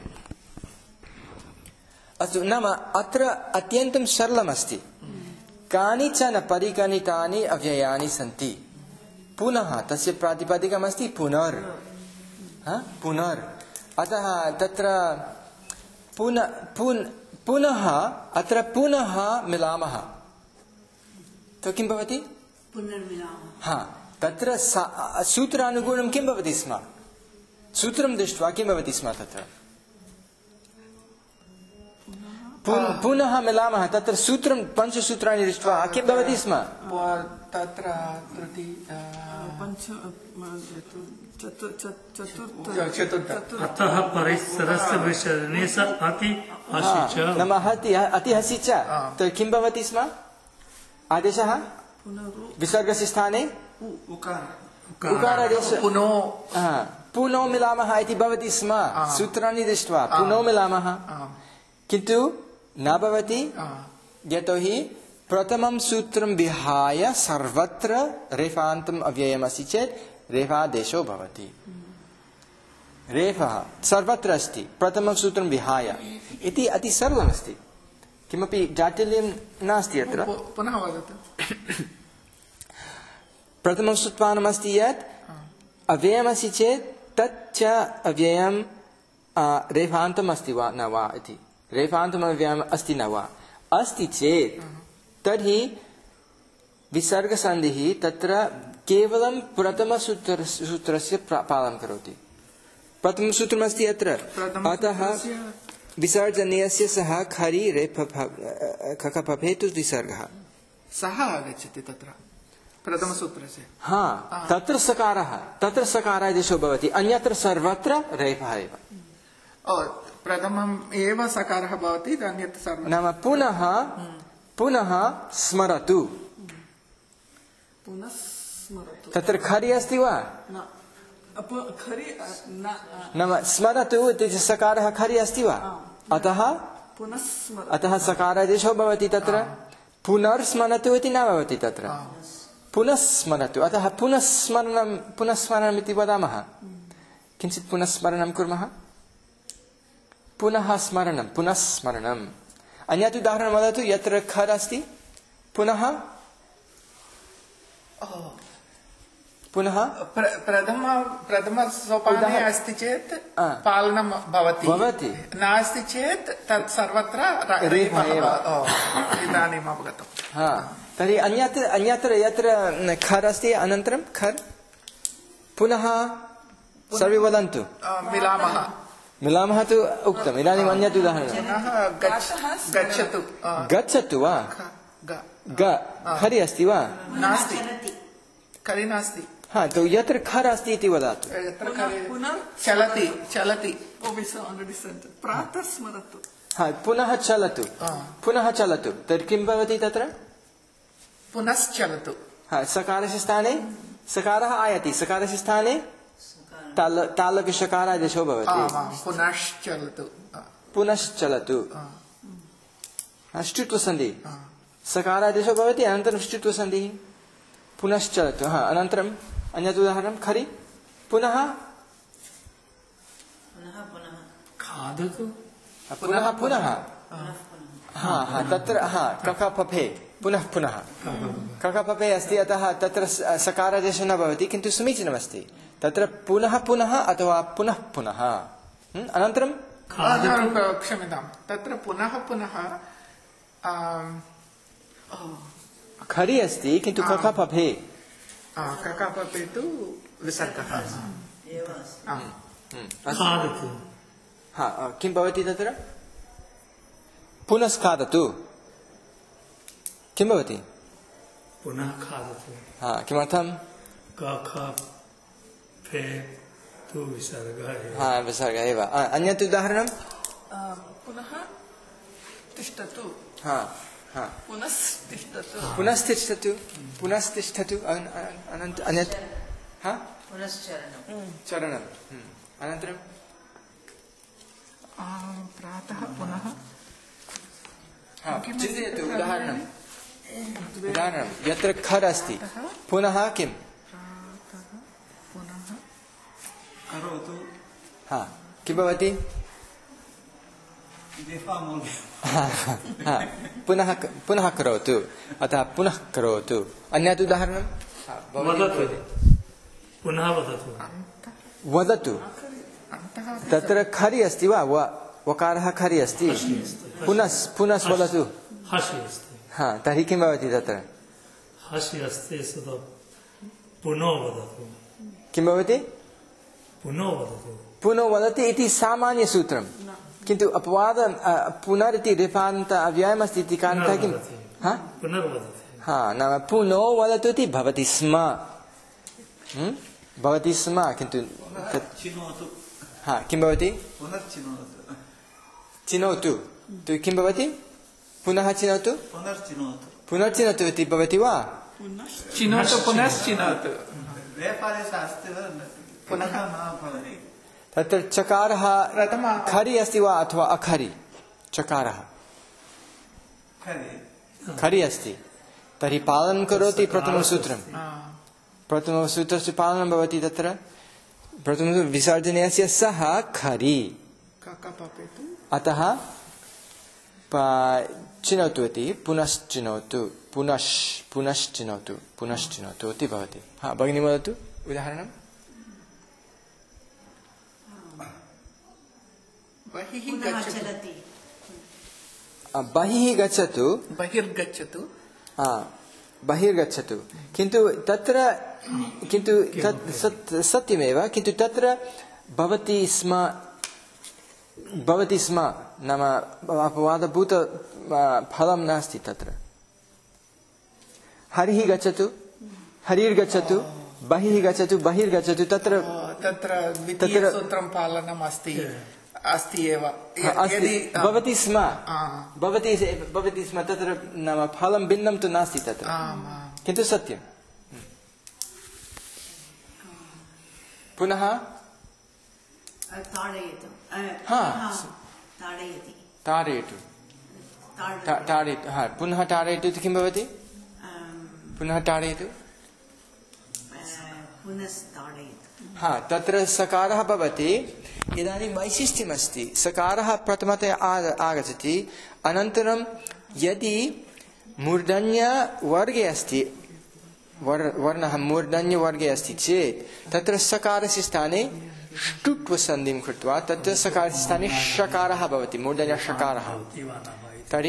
अस्तु नाम अत्र अत्यन्तं सरलमस्ति कानिचन परिगणितानि अव्ययानि सन्ति पुनः तस्य प्रातिपदिकमस्ति पुनर् हा? पुनर् अतः तत्र पुन पुन पुनः अत्र पुनः मिलामः तो किं भवति पुनर्मिलामः हा तत्र सूत्रानुगुणं किं भवति स्म सूत्रं दृष्ट्वा किं भवति स्म तत्र पुनः मिलामः तत्र सूत्रं पञ्चसूत्राणि दृष्ट्वा किं भवति स्म तत्र त्रुटि पञ्च चतुर्थ अतः परिसरस्य विसर्जने स अति हसि च नाम अति अति हसि च तो किं भवति स्म आदेशः विसर्गस्य स्थाने उकारादेश पुनो पुनो मिलामः इति भवति स्म सूत्राणि दृष्ट्वा पुनो मिलामः किन्तु न भवति यतोहि प्रथमं सूत्रं विहाय सर्वत्र रेफान्तम् अव्ययमस्ति चेत् रेफादेशो भवति रेफः सर्वत्र अस्ति प्रथमं सूत्रं विहाय इति अति सरलमस्ति किमपि जाटिल्यं नास्ति अत्र पुनः वदतु प्रथमं सूत्राणमस्ति यत् अव्ययमस्ति चेत् तच्च अव्ययं रेफान्तम् अस्ति वा न वा इति रेफान्तम् अव्ययम् अस्ति न वा अस्ति चेत् तर्हि विसर्गसन्धिः तत्र केवलं प्रथमसूत्र सूत्रस्य पालनं करोति प्रथमसूत्रमस्ति अत्र अतः विसर्जनीयस्य सः खरि रेफ खखपफेतु विसर्गः सः आगच्छति तत्र प्रथमसूत्रस्य हा तत्र सकारः तत्र सकारादेशो भवति अन्यत्र सर्वत्र रेफः एव प्रथमम् एव सकारः भवति अन्यत्र सर्वत्र नाम पुनः पुनः स्मरतु पुनः स्मरतु तत्र खरि अस्ति वा खरि नाम स्मरतु इति सकारः खरि अस्ति वा अतः पुनः स्मरतु अतः सकारादेशो भवति तत्र पुनर्स्मरतु इति न भवति तत्र पुनः स्मरतु अतः पुनः स्मरणं पुनः स्मरणम् इति वदामः किञ्चित् पुनः स्मरणं कुर्मः पुनः स्मरणं पुनः स्मरणम् अन्यत् उदाहरणं वदतु यत्र खर् अस्ति पुनः पुनः प्रथम प्रथम सोपाने अस्ति चेत् पालनं भवति भवति नास्ति चेत् तत् सर्वत्र रेफः इदानीम् अवगतम् हा तर्हि अन्यत्र अन्यत्र यत्र खर् अस्ति अनन्तरं खर् पुनः सर्वे वदन्तु मिलामः मिलामः तु उक्तम् इदानीम् अन्यत् उदाहरणं गच्छतु गच्छतु वा ग खरि अस्ति वा नास्ति खरि नास्ति हा तो यत्र खर् अस्ति इति वदतु चलति चलति प्रातः स्मरतु हा पुनः चलतु पुनः चलतु तर्हि किं भवति तत्र पुनश्चलतु हा सकारस्य स्थाने सकारः आयाति सकारस्य स्थाने ताल तालव्यषकारादेशो भवति पुनश्चलतु पुनश्चलतु ष्टुत्वसन्धिः सकारादेशो भवति अनन्तरं ष्टुत्वसन्धिः पुनश्चलतु हा अनन्तरम् अन्यत् उदाहरणं खरि पुनः खादतु पुनः पुनः हा हा तत्र हा ककपफे पुनः पुनः ककपफे अस्ति अतः तत्र सकारादेशः न भवति किन्तु समीचीनमस्ति तत्र पुनः पुनः अथवा पुनः पुनः अनन्तरं क्षम्यतां तत्र पुनः पुनः खरि अस्ति किन्तु ककपफे ककपफे तु विसर्गः खादतु हा किं भवति तत्र पुनस्खादतु किं भवति पुनः खादतु हा किमर्थं कखपफे तु विसर्गः हा विसर्गः एव अन्यत् उदाहरणं पुनः तिष्ठतु हा हा पुनस्तिष्ठतु पुनस्तिष्ठतु पुनस्तिष्ठतु अनन्त अन्यत् हा पुनश्चरणम् चरणम् अनन्तरं प्रातः पुनः चिन्तयतु उदाहरणम् उदाहरणं यत्र खर् अस्ति पुनः किं पुनः करोतु हा किं भवति पुनः पुनः करोतु अतः पुनः करोतु अन्यत् उदाहरणं वदतु पुनः वदतु वदतु तत्र खरि अस्ति वा वकारः खरि अस्ति पुनस् पुनस् वदतु हसि अस्ति हा तर्हि किं भवति तत्र हसि अस्ति सदा पुनः वदतु किं भवति पुनः वदतु पुनः वदति इति सामान्यसूत्रं किन्तु अपवाद पुनरिति रेफान्त अव्ययमस्ति इति कारणतः किं हा पुनर्वदति हा नाम पुनो वदतु इति भवति स्म भवति स्म किन्तु चिनोतु हा किं भवति पुनर्चिनोतु चिनोतु तु किं भवति पुनः चिनोतु पुनर्चिनोतु पुनर्चिनोतु इति भवति वा चिनोतु पुनश्चिनोतु रेफादेशः अस्ति वा पुनः न भवति तत्र चकारः खरि अस्ति वा अथवा अखरि चकारः खरि खरि अस्ति तर्हि पालनं करोति प्रथमसूत्रं प्रथमसूत्रस्य पालनं भवति तत्र प्रथमसूत्रं विसर्जनीयस्य सः खरि अतः चिनोतु इति पुनश्चिनोतु पुनश् पुनश्चिनोतु पुनश्चिनोतु इति भवति हा भगिनी वदतु उदाहरणं बहिः पुनः गच्छतु चलति बहिः गच्छतु बहिर्गच्छतु हा बहिर्गच्छतु किन्तु तत्र किन्तु तत् सत् सत्यमेव किन्तु तत्र भवति स्म भवति स्म नाम अपवादभूत फलं नास्ति तत्र हरिः गच्छतु हरिर्गच्छतु बहिः गच्छतु बहिर्गच्छतु तत्र तत्र द्वितीयसूत्रं पालनम् अस्ति अस्ति एव अस्ति भवति स्म भवति भवति स्म तत्र नाम फलं भिन्नं तु नास्ति तत्र किन्तु सत्यं पुनः ताडयतु हा ताडयति ताडयतु ताडयतु हा पुनः ताडयतु इति किं भवति पुनः ताडयतु पुनस्ताडयतु हा तत्र सकारः भवति इदानीं वैशिष्ट्यमस्ति सकारः प्रथमतया आगच्छति अनन्तरं यदि मूर्धन्यवर्गे अस्ति वर्णः मूर्धन्यवर्गे अस्ति चेत् तत्र सकारस्य स्थाने ष्टुत्वसन्धिं कृत्वा तत्र सकारस्य स्थाने षकारः भवति मूर्धन्यषकारः तर्हि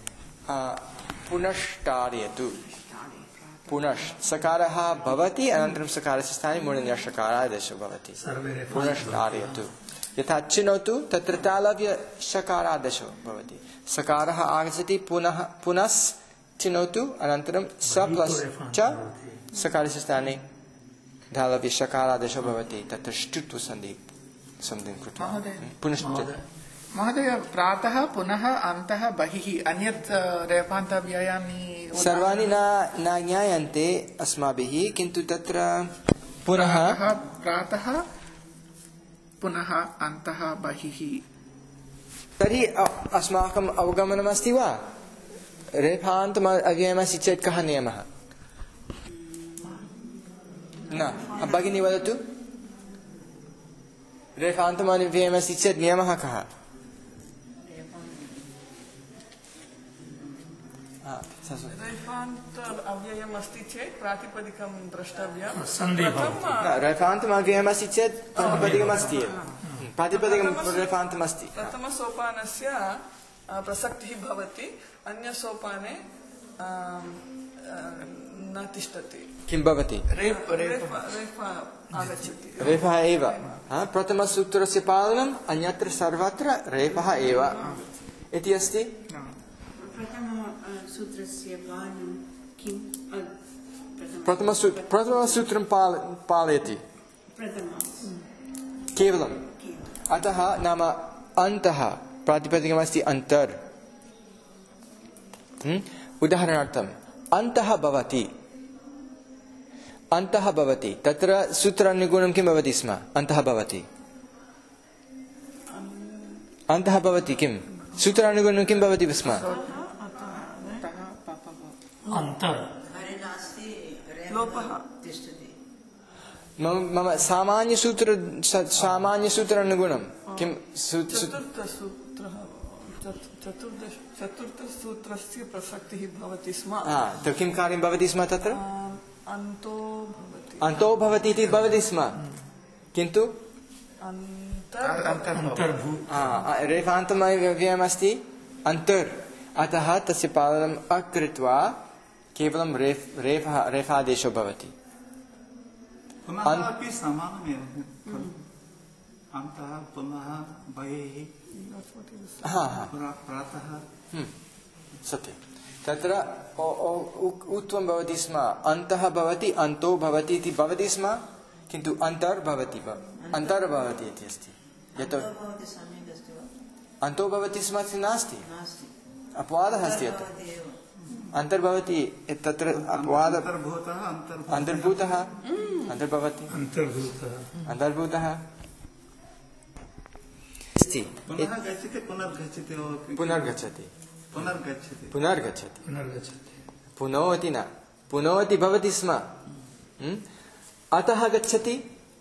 पुनष्टाडयतु पुनश् सकारः भवति अनन्तरं सकारस्य स्थाने मूर्धन्यषकारादेशो भवति पुनष्टाडयतु यथा चिनोतु तत्र तालव्यषकारादेशो भवति सकारः आगच्छति पुनः पुनस् चिनोतु अनन्तरं स प्लस् च सकारस्य स्थाने धालव्यषकारादेशो भवति तत्र ष्टुत्वसन्धि सन्धिं कृत्वा पुनश्च महोदय प्रातः पुनः अन्तः बहिः अन्यत् रेफान्तव्ययानि सर्वाणि न न ज्ञायन्ते अस्माभिः किन्तु तत्र पुनः प्रातः पुनः अन्तः बहिः तर्हि अस्माकम् अवगमनमस्ति वा रेफान्तम् अव्ययमस्ति चेत् कः नियमः न भगिनी वदतु रेफान्तम् अव्ययमस्ति चेत् नियमः कः रेफान्त अव्ययम् अस्ति चेत् प्रातिपदिकं द्रष्टव्यं रेफान्तम् अव्ययमस्ति चेत् प्रातिपदिकमस्ति एव प्रातिपदिकं रेफान्तमस्ति प्रथमसोपानस्य प्रसक्तिः भवति अन्यसोपाने न तिष्ठति किं भवति रेफः एव प्रथमसूत्रस्य पालनम् अन्यत्र सर्वत्र रेफः एव इति अस्ति प्रथमसूत्रस्य पालनं किं प्रथमसूत्रं पालयति केवलम् अतः नाम अन्तः प्रातिपदिकमस्ति अन्तर् उदाहरणार्थम् अन्तः भवति अन्तः भवति तत्र सूत्रानुगुणं किं भवति स्म अन्तः भवति अन्तः भवति किं सूत्रानुगुणं किं भवति स्म मम सामान्यसूत्र सामान्यसूत्रानुगुणं किं चतुर्थसूत्रस्य प्रसक्तिः भवति स्म तो किं कार्यं भवति स्म तत्र अन्तो भवति अन्तो भवति इति भवति स्म किन्तु अन्तर्भू रेफान्तम् अव्ययमस्ति अन्तर् अतः तस्य पालनम् अकृत्वा केवलं रेफ् रेफः रेफादेशो भवति पुनः अपि समानमेव अन्तः पुनः बहिः हा हा प्रातः सत्यं तत्र उत्वं भवति स्म अन्तः भवति अन्तो भवति इति भवति स्म किन्तु अन्तर् भवति अन्तर् भवति इति अस्ति यतो अन्तो भवति स्म इति नास्ति अपवादः अस्ति अत्र अन्तर्भवति तत्र अपवाद अन्तर्भूतः अन्तर्भवति अन्तर्भूतः अस्ति पुनः गच्छति पुनर्गच्छति पुनर्गच्छति पुनर्गच्छति पुनर्गच्छति पुनर्गच्छति पुनोति न पुनोति भवति स्म अतः गच्छति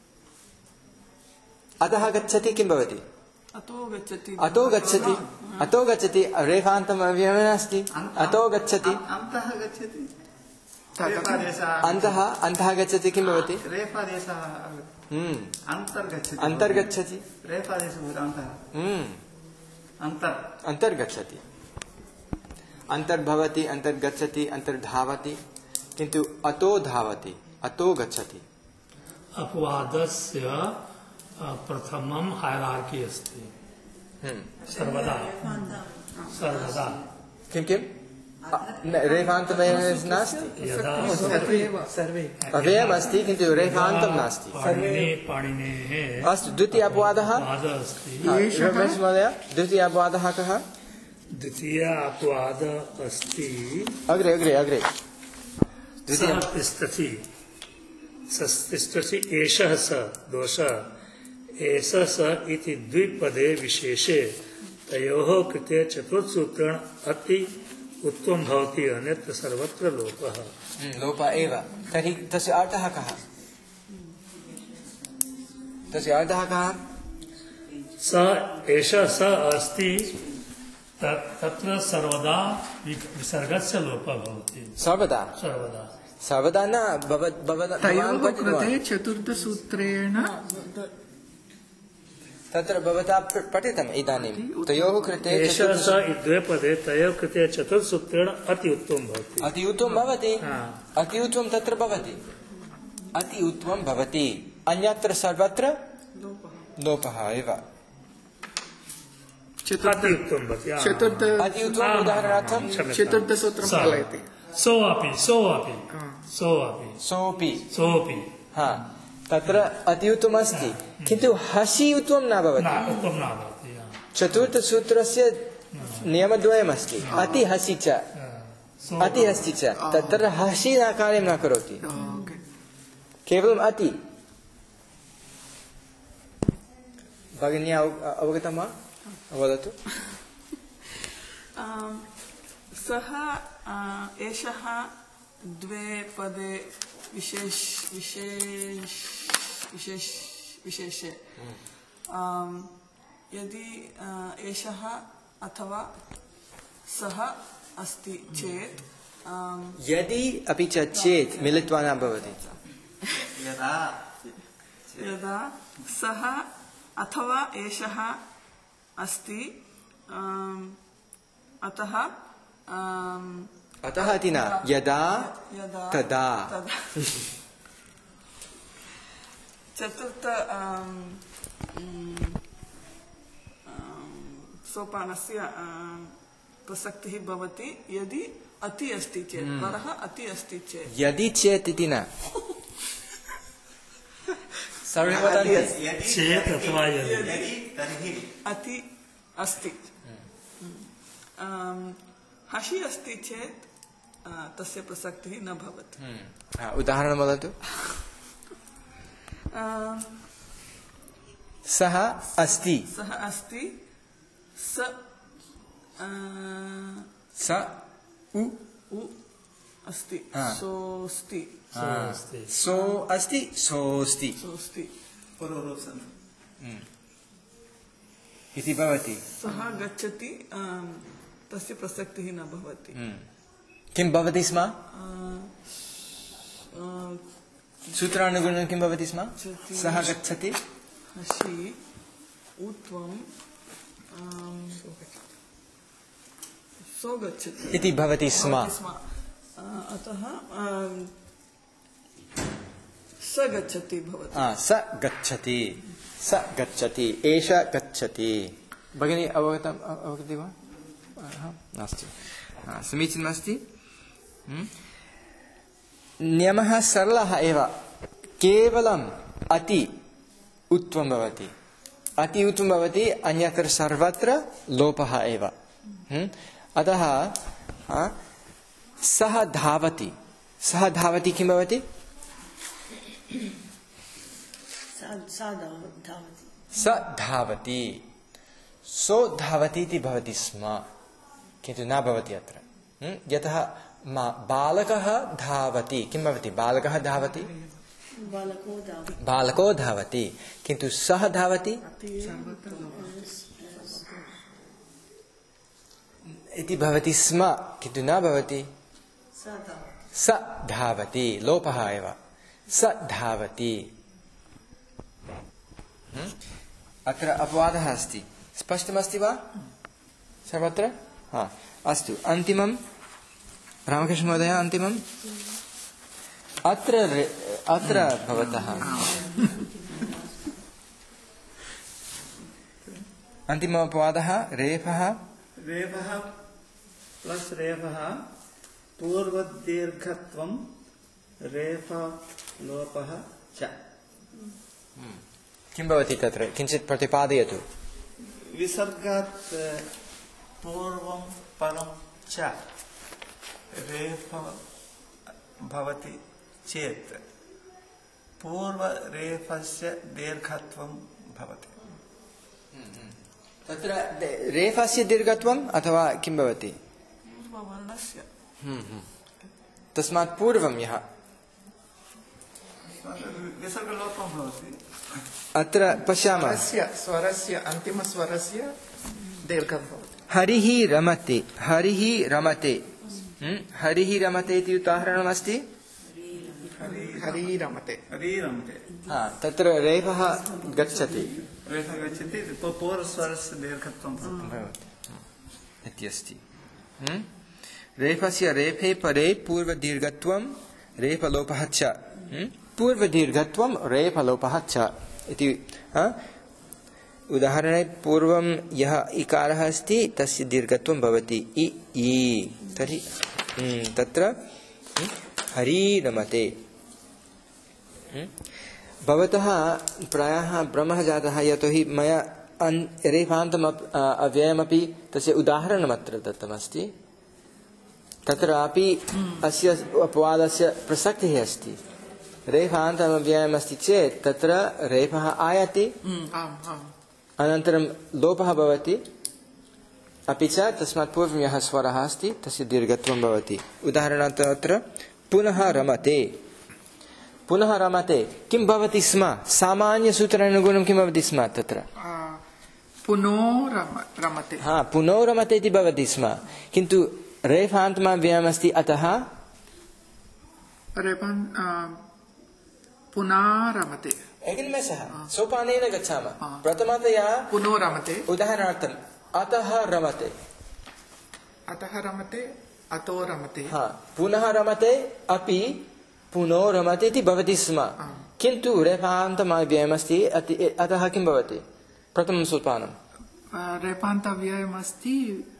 अतः गच्छति किं भवति अतो गच्छति अतो गच्छति अतो गच्छति रेफान्तम् अव्ययः नास्ति अतो गच्छति अन्तः गच्छति अन्तः अन्तः गच्छति किं भवति रेफादेशः अन्तर्गच्छति अन्तर्गच्छति रेफादेशः भवति अन्तः अन्तर् अन्तर्गच्छति अन्तर्भवति अन्तर्गच्छति अन्तर्धावति किन्तु अतो धावति अतो गच्छति अपवादस्य प्रथमं हायरार्की अस्ति सर्वदा सर्वदा किं किं रेफान्तमेव नास्ति अव्ययम् अस्ति किन्तु रेफान्तं नास्ति पाणिनेः अस्तु द्वितीय अपवादः रमेश महोदय द्वितीय अपवादः कः द्वितीय अपवाद अस्ति अग्रे अग्रे अग्रे तिष्ठति तिष्ठति एषः स दोषः एषः स इति द्विपदे विशेषे तयोः कृते चतुर्थसूत्रेण अति उत्तमं भवति अन्यत्र सर्वत्र लोपः लोपः एव तर्हि तस्य अर्थः कः तस्य अर्थः कः स एषः स अस्ति तत्र सर्वदा विसर्गस्य लोपः भवति सर्वदा सर्वदा सर्वदा न तयोः कृते चतुर्थसूत्रेण तत्र भवता पठितम् इदानीं तयोः कृते एषः स द्वे पदे तयोः कृते चतुर्थसूत्रेण अति उत्तमं भवति अति उत्तमं भवति अति उत्तमं तत्र भवति अति उत्तमं भवति अन्यत्र सर्वत्र लोपः एव अति उत्तमं भवति चतुर्थ अति उत्तमम् उदाहरणार्थं चतुर्थसूत्रं पालयति सोऽपि सोऽपि सोऽपि सोऽपि सोऽपि हा तत्र अति उत्तमम् अस्ति किन्तु हसि उत्तमं न भवति चतुर्थसूत्रस्य नियमद्वयमस्ति अति हसि च अति हसि च तत्र हसि न कार्यं न करोति केवलम् अति भगिन्या अवगतं वा वदतु सः एषः द्वे पदे विशेष विशेष विशेष विशेषे यदि एषः अथवा सः अस्ति चेत् यदि अपि च चेत् मिलित्वा न भवति यदा यदा सः अथवा एषः अस्ति अतः अतः इति न यदा तदा चतुर्थ सोपानस्य प्रसक्तिः भवति यदि अति अस्ति चेत् वरः अति अस्ति चेत् यदि चेत् इति न सर्वे वदन्ति चेत् अथवा यदि अति अस्ति हसि अस्ति चेत् तस्य प्रसक्तिः न भवति उदाहरणं वदतु सः अस्ति सः अस्ति स स उ उ अस्ति सोऽस्ति सो अस्ति सोऽस्ति सोऽस्ति इति भवति सः गच्छति तस्य प्रसक्तिः न भवति किं भवति स्म सूत्रानुगुणं किं भवति स्म सः गच्छति हसि उत्वं सो गच्छति इति भवति स्म भवति स्म। आ, अतः आम, स गच्छति भवति। आ, स गच्छति स गच्छति एष गच्छति। भगिनी अवगतम् अवगति वा? नास्ति। समीचीनमस्ति। नियमः सरलः एव, केवलम् अति उत्तमं भवति। अति उत्तमं भवति, अन्यत्र सर्वत्र लोपः एव। अतः सः धावति, सः धावति किं भवति? स धावति, सो धावति इति भवति स्म, किन्तु न भवति अत्र। यतः बालकः धावति, किं भवति? बालकः धावति, बालको धावति, किन्तु सः धावति इति भवति स्म, किन्तु न भवति। स धावति, लोपः एव, स धावति। अत्र अपवादः अस्ति, स्पष्टमस्ति वा सर्वत्र? हा, अस्तु। अन्तिमं रामकृष्णमहोदय, अन्तिमम् अत्र अत्र भवतः अन्तिमोपवादः रेफः रेफः प्लस् रेफः पूर्वदीर्घत्वं रेफ लोपः च। किं भवति तत्र? किञ्चित् प्रतिपादयतु। विसर्गात् पूर्वं परं च रेफ भवति चेत् पूर्वरेफस्य दीर्घत्वं भवति। तत्र रेफस्य दीर्घत्वम् अथवा किं भवति? पूर्ववर्णस्य। तस्मात् पूर्वं यः विसर्गलोपं भवति। अत्र पश्यामः, स्वरस्य अन्तिमस्वरस्य दीर्घं भवति। हरिः रमते, हरिः रमते, हरिः रमते इति उदाहरणमस्ति। हरि रमते, हरि रमते। हा, तत्र रेफः गच्छति, रेफः गच्छति, पूर्वस्वरस्य दीर्घत्वं भवति इत्यस्ति। रेफस्य रेफे परे पूर्वदीर्घत्वं रेफलोपः च, पूर्वदीर्घत्वं रेफलोपः च इति। उदाहरणे पूर्वं यः इकारः अस्ति तस्य दीर्घत्वं भवति इ इ, तर्हि तत्र हरि रमते। भवतः प्रायः भ्रमः जातः, यतोहि मया रेफान्तम् अव्ययमपि तस्य उदाहरणमत्र दत्तमस्ति। तत्रापि अस्य अपवादस्य प्रसक्तिः अस्ति। रेफान्तम् अव्ययमस्ति चेत् तत्र रेफः आयाति, अनन्तरं लोपः भवति, अपि च तस्मात् पूर्वं यः स्वरः अस्ति तस्य दीर्घत्वं भवति। उदाहरणार्थ अत्र पुनः रमते, पुनः रमते किं भवति स्म? सामान्यसूत्रानुगुणं किं भवति स्म तत्र? पुनो रमते। हा, पुनो रमते इति भवति स्म, किन्तु रेफान्तमव्ययमस्ति, अतः पुनारमते। एकनिमेषः, सोपानेन गच्छामः। प्रथमतया पुनो रमते, उदाहरणार्थम् अतः रमते, अतः रमते, अतो रमते। हा, पुनः रमते अपि पुनो रमते इति भवति स्म, किन्तु रेफान्तमव्ययमस्ति, अतः किं भवति? प्रथमं सोपानं रेफान्तव्ययमस्ति,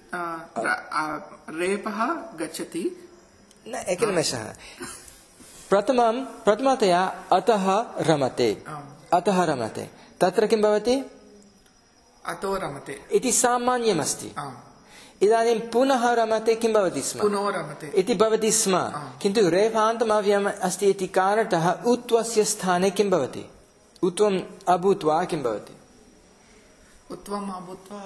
रेफः गच्छति। न, एकनिमेषः, प्रथमं प्रथमतया अतः रमते, अतः रमते, तत्र किं भवति? अतो रमते इति सामान्यमस्ति। इदानीं पुनः रमते किं भवति स्म? पुनो रमते इति भवति स्म, किन्तु रेफान्तमव्ययम् अस्ति इति कारणतः उत्वस्य स्थाने किं भवति? उत्वम् अभूत्वा किं भवति? उत्वम् अभूत्वा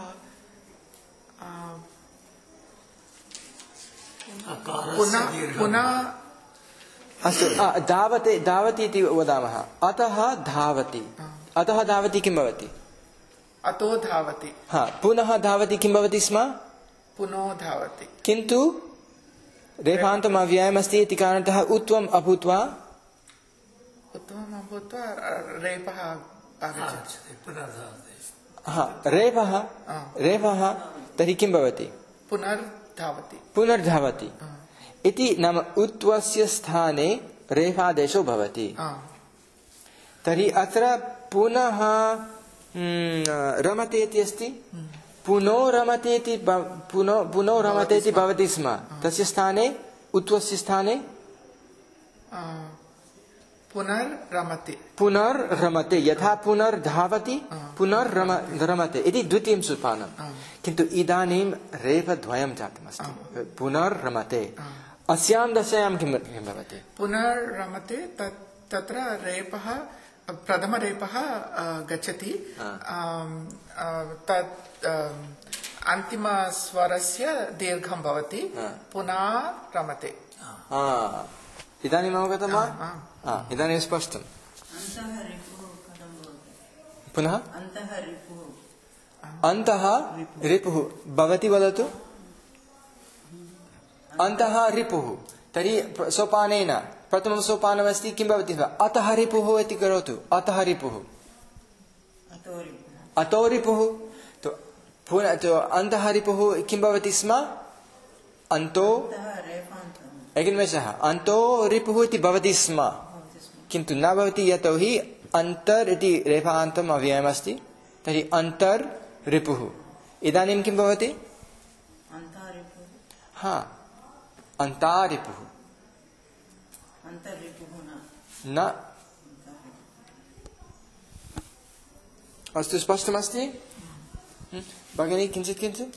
पुनः पुनः अस्तु, धावते, धावति इति वदामः। अतः धावति, अतः धावति किं भवति? अतो धावति। हा, पुनः धावति किं भवति स्म? पुनो धावति, किन्तु रेफान्तमव्ययमस्ति इति कारणतः उत्वम् अभूत्वा उत्वम् अभूत्वा रेफः आगच्छति। हा, रेफः रेफः तर्हि किं भवति? पुनर् पुनर्धावति पुनर्धावति इति नाम उत्वस्य स्थाने रेफादेशो भवति। तर्हि अत्र पुनः रमते इति अस्ति, पुनो रमते इति पुनो पुनो रमते इति भवति स्म, तस्य स्थाने उत्वस्य स्थाने पुनर्रमते पुनर्रमते, यथा पुनर्धावति पुनर्रमते इति द्वितीयं सोपानं। किन्तु इदानीं रेफद्वयं जातमस्ति, पुनर्रमते। अस्यां दशायां किं किं भवति? पुनर्रमते तत्र रेपः प्रथमरेपः गच्छति, तत् अन्तिमस्वरस्य दीर्घं भवति, पुनः रमते। इदानीम् अवगतं वा? इदानीं स्पष्टम्। पुनः अन्तः रिपुः भवति, वदतु। अन्तः रिपुः, तर्हि सोपानेन प्रथमं सोपानमस्ति, किं भवति? अतः रिपुः इति करोतु। अतः रिपुः, अतो रिपुः, तो अन्तः रिपुः किं भवति स्म? अन्तो एकनिमेषः, अन्तो रिपुः इति भवति स्म, किन्तु न भवति, यतोहि अन्तर् इति रेफान्तम् अव्ययमस्ति। तर्हि अन्तर् रिपुः। इदानीं किं भवति? हा, अन्तारिपुः न। अस्तु, स्पष्टमस्ति भगिनी? किञ्चित् किञ्चित्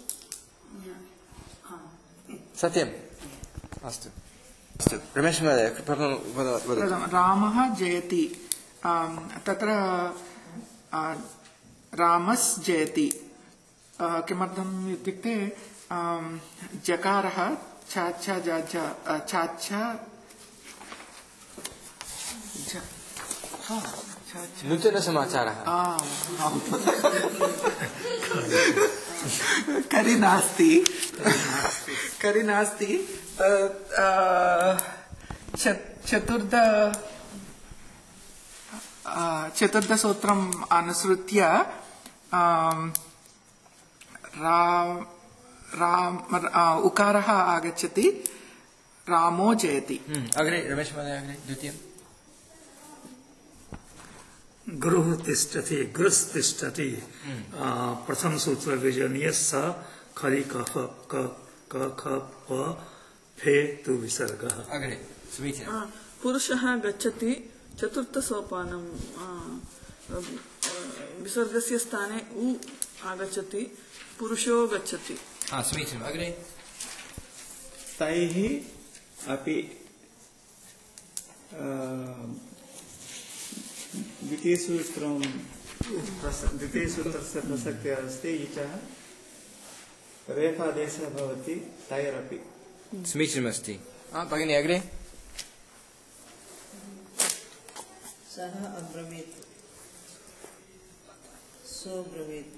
सत्यम्? अस्तु अस्तु, रमेश महोदय प्रथमं। रामः जयति, तत्र रामस् जयति किमर्थम् इत्युक्ते जकारः छाच्छा जाजा छाच्छा नूतनसमाचारः करि नास्ति करि नास्ति चतुर्थ चतुर्थसूत्रम् अनुसृत्य राम उकारः आगच्छति, रामो जयति। अग्रे रमेश महोदय, अग्रे द्वितीयम्। गृह तिष्ठति, गृस् तिष्ठति, प्रथम सूत्र विजनीय स खरि कफ क ख प फे तु विसर्गः। अग्रे समीचीनम्। पुरुषः गच्छति, चतुर्थ सोपानं विसर्गस्य स्थाने उ आगच्छति, पुरुषो गच्छति। हा, समीचीनम्। अग्रे तैः अपि द्वितीयसूत्रं द्वितीयसूत्रस्य प्रसक्तिः अस्ति, इचः रेफादेशः भवति तैरपि। समीचीनमस्ति। भगिनी अग्रे। सः अब्रवीत्, सोऽब्रवीत्,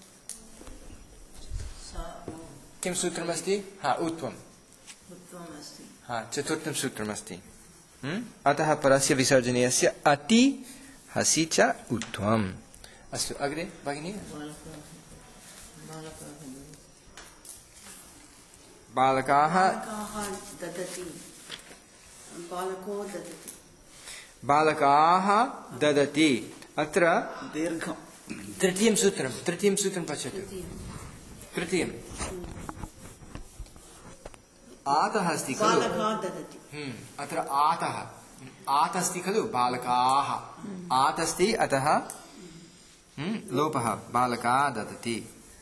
सा किं सूत्रमस्ति? हा, उत्वम् उत्तममस्ति। हा, चतुर्थं सूत्रमस्ति। अतः परस्य विसर्जनीयस्य अति हसि च उत्वम्। अस्तु, अग्रे भगिनी। बालकाः ददति, बालको ददति, बालकाः ददति। अत्र दीर्घं तृतीयं सूत्रं तृतीयं सूत्रं पश्यतु। तृतीयम् आतः अस्ति खलु? बालका ददति। अत्र आतः आत अस्ति खलु? बालकाः आत अस्ति, अतः लोपः, बालका ददति।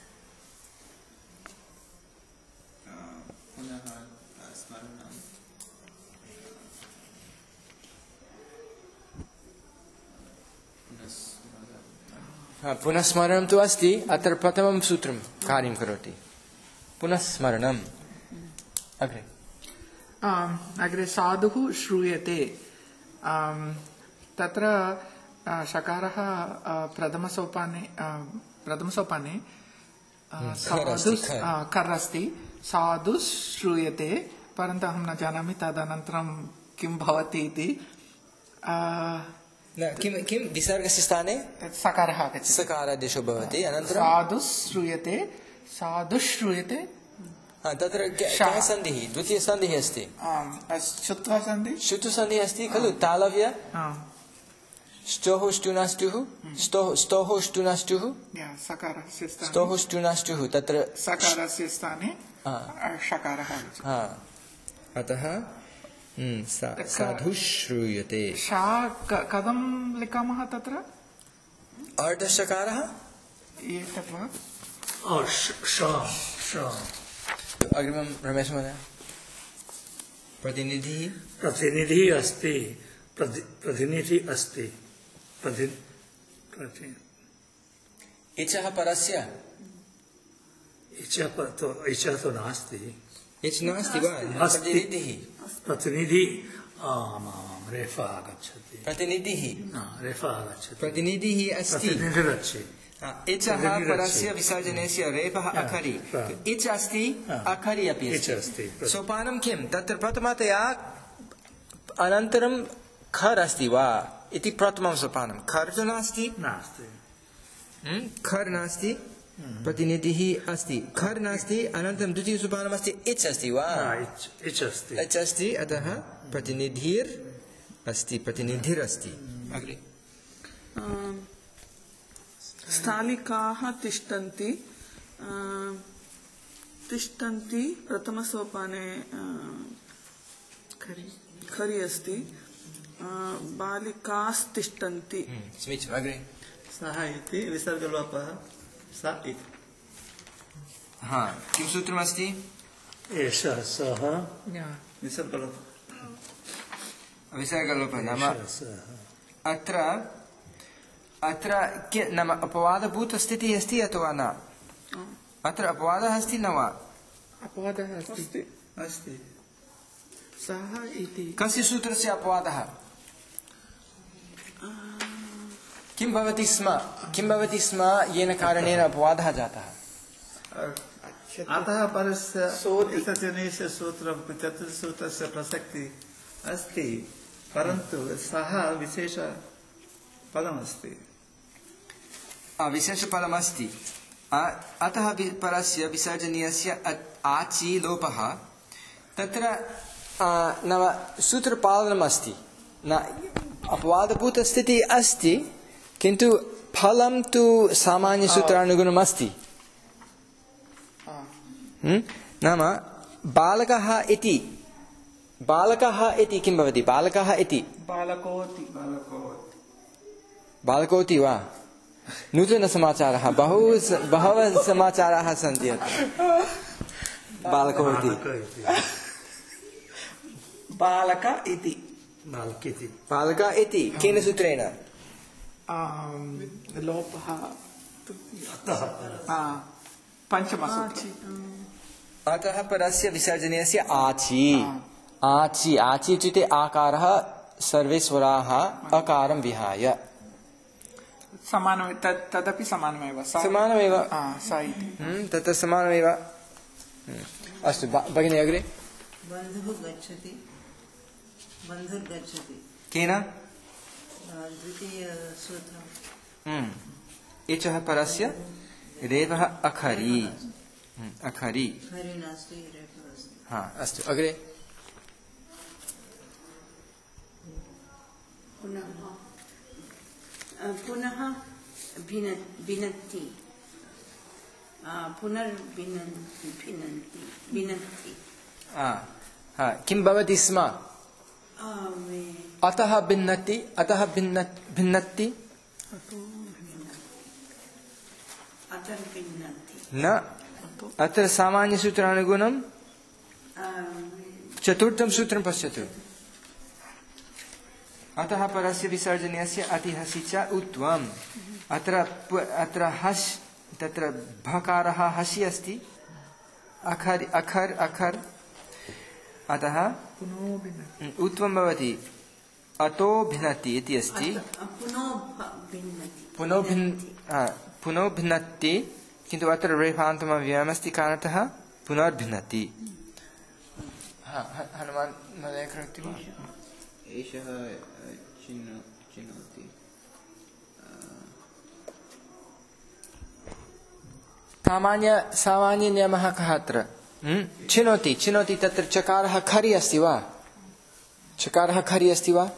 पुनः स्मरणं तु अस्ति, अत्र प्रथमं सूत्रं कार्यं करोति, पुनः स्मरणम्। अग्रे अग्रे साधुः श्रूयते, तत्र शकारः प्रथमसोपाने प्रथमसोपाने साधु कर् अस्ति, साधु श्रूयते, परन्तु अहं न जानामि तदनन्तरं किं भवति इति। किं किं विसर्गस्य स्थाने सकारः आगच्छति, सकारादेशो भवति, अनन्तरं साधु श्रूयते, साधु श्रूयते, हा तत्र कः सन्धिः द्वितीयसन्धिः अस्ति श्रुत्वा सन्धि श्रुतुसन्धिः अस्ति खलु तालव्य स्तोः ष्टुनाष्टुः स्तोः स्तोः ष्टुनाष्टुः सकारस्य स्थाने स्तोः ष्टुनाष्टुः तत्र सकारस्य स्थाने षकारः हा अतः साधु श्रूयते शा कथं लिखामः तत्र अर्धषकारः एतत् वा अग्रिमं रमेश महोदय प्रतिनिधिः प्रतिनिधिः अस्ति प्रतिनिधि अस्ति इचः परस्य इचः तो इचः तो नास्ति इच नास्ति वा प्रतिनिधिः प्रतिनिधि आमां रेफा आगच्छति प्रतिनिधिः रेफा आगच्छति प्रतिनिधिः अस्ति प्रतिनिधिरस्ति इचः परस्य विसर्जनस्य रेफः अखरि इच अस्ति अखरि अपि अस्ति सोपानं किं तत्र प्रथमतया अनन्तरं खर् अस्ति वा इति प्रथमं सोपानं खर् तु नास्ति नास्ति खर् नास्ति प्रतिनिधिः अस्ति खर् नास्ति अनन्तरं द्वितीयसोपानमस्ति इच् अस्ति वा इच् अस्ति इच् अस्ति अतः प्रतिनिधिर् अस्ति प्रतिनिधिरस्ति अग्रे स्थालिकाः तिष्ठन्ति तिष्ठन्ति प्रथमसोपाने खरि अस्ति बालिकास्तिष्ठन्ति समीचीनम् अग्रे सः इति विसर्गलोपः सा इति हा किं सूत्रमस्ति एषः सः विसर्गलोपः विसर्गलोपः नाम अत्र अत्र नाम अपवादभूतस्थितिः अस्ति अथवा न अत्र अपवादः अस्ति न वा अपवादः अस्ति अस्ति सः इति कस्य सूत्रस्य अपवादः किं भवति स्म किं भवति स्म येन कारणेन अपवादः जातः अतः परस्य इत्यनेस्य सूत्रं चतुर्थसूत्रस्य प्रसक्तिः अस्ति परन्तु सः विशेषपदमस्ति विशेषपदमस्ति अतः परस्य विसर्जनीयस्य आचि लोपः तत्र नाम सूत्रपालनम् अस्ति न अपवादभूतस्थितिः अस्ति किन्तु फलं तु सामान्यसूत्रानुगुणम् अस्ति नाम बालकः इति बालकः इति किं भवति बालकः इति बालकोति बालकोति वा नूतनसमाचारः बहु बहवः समाचाराः सन्ति अत्र बालकोति बालक इति बालक इति केन सूत्रेण लोपः पञ्चमसूत्रम् अतः परस्य विसर्जनीयस्य आचि आचि आचि इत्युक्ते आकारः सर्वे स्वराः अकारं विहाय समानमेव तदपि समानमेव समानमेव सा इति तत्र समानमेव अस्तु भगिनी अग्रे बन्धुः गच्छति बन्धुर्गच्छति केन द्वितीयसूत्रम् इचः परस्य रेफः अखरि अखरि खरि नास्ति रेफः अस्ति हा अस्तु अग्रे पुनः पुनः भिनत्ति पुनर्भिनन्ति भिनन्ति भिनन्ति किं भवति स्म अतः भिन्नति अतः भिन्नति न अत्र सामान्यसूत्रानुगुणं चतुर्थं सूत्रं पश्यतु अतः परस्य विसर्जनीयस्य अतिहसि च उत्वम् अत्र अत्र हस् तत्र भकारः हसि अस्ति अखर् अखर् अखर् अतः उत्वं भवति अतो भिन्नति इति अस्ति पुनो भिन् पुनो भिन्नति किन्तु अत्र रेफान्तमव्ययमस्ति कारणतः पुनर्भिन्नति हनुमान् महोदय करोति वा एषः चिनोति सामान्य सामान्यनियमः कः अत्र चिनोति चिनोति तत्र चकारः खरि अस्ति वा चकारः खरि अस्ति वा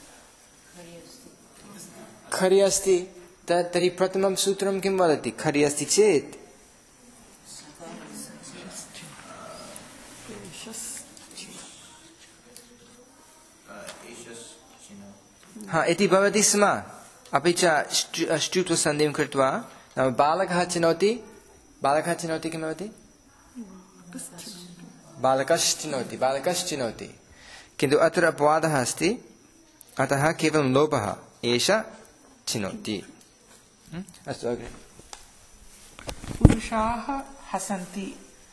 खरि अस्ति तर्हि प्रथमं सूत्रं किं वदति खरि अस्ति चेत् हा इति भवति स्म अपि च ष्टुत्वसन्धिं कृत्वा नाम बालकः चिनोति बालकः चिनोति किं भवति बालकश्चिनोति बालकश्चिनोति किन्तु अत्र अपवादः अस्ति अतः केवलं लोपः एष चिनोति अस्तु अग्रे पुरुषाः हसन्ति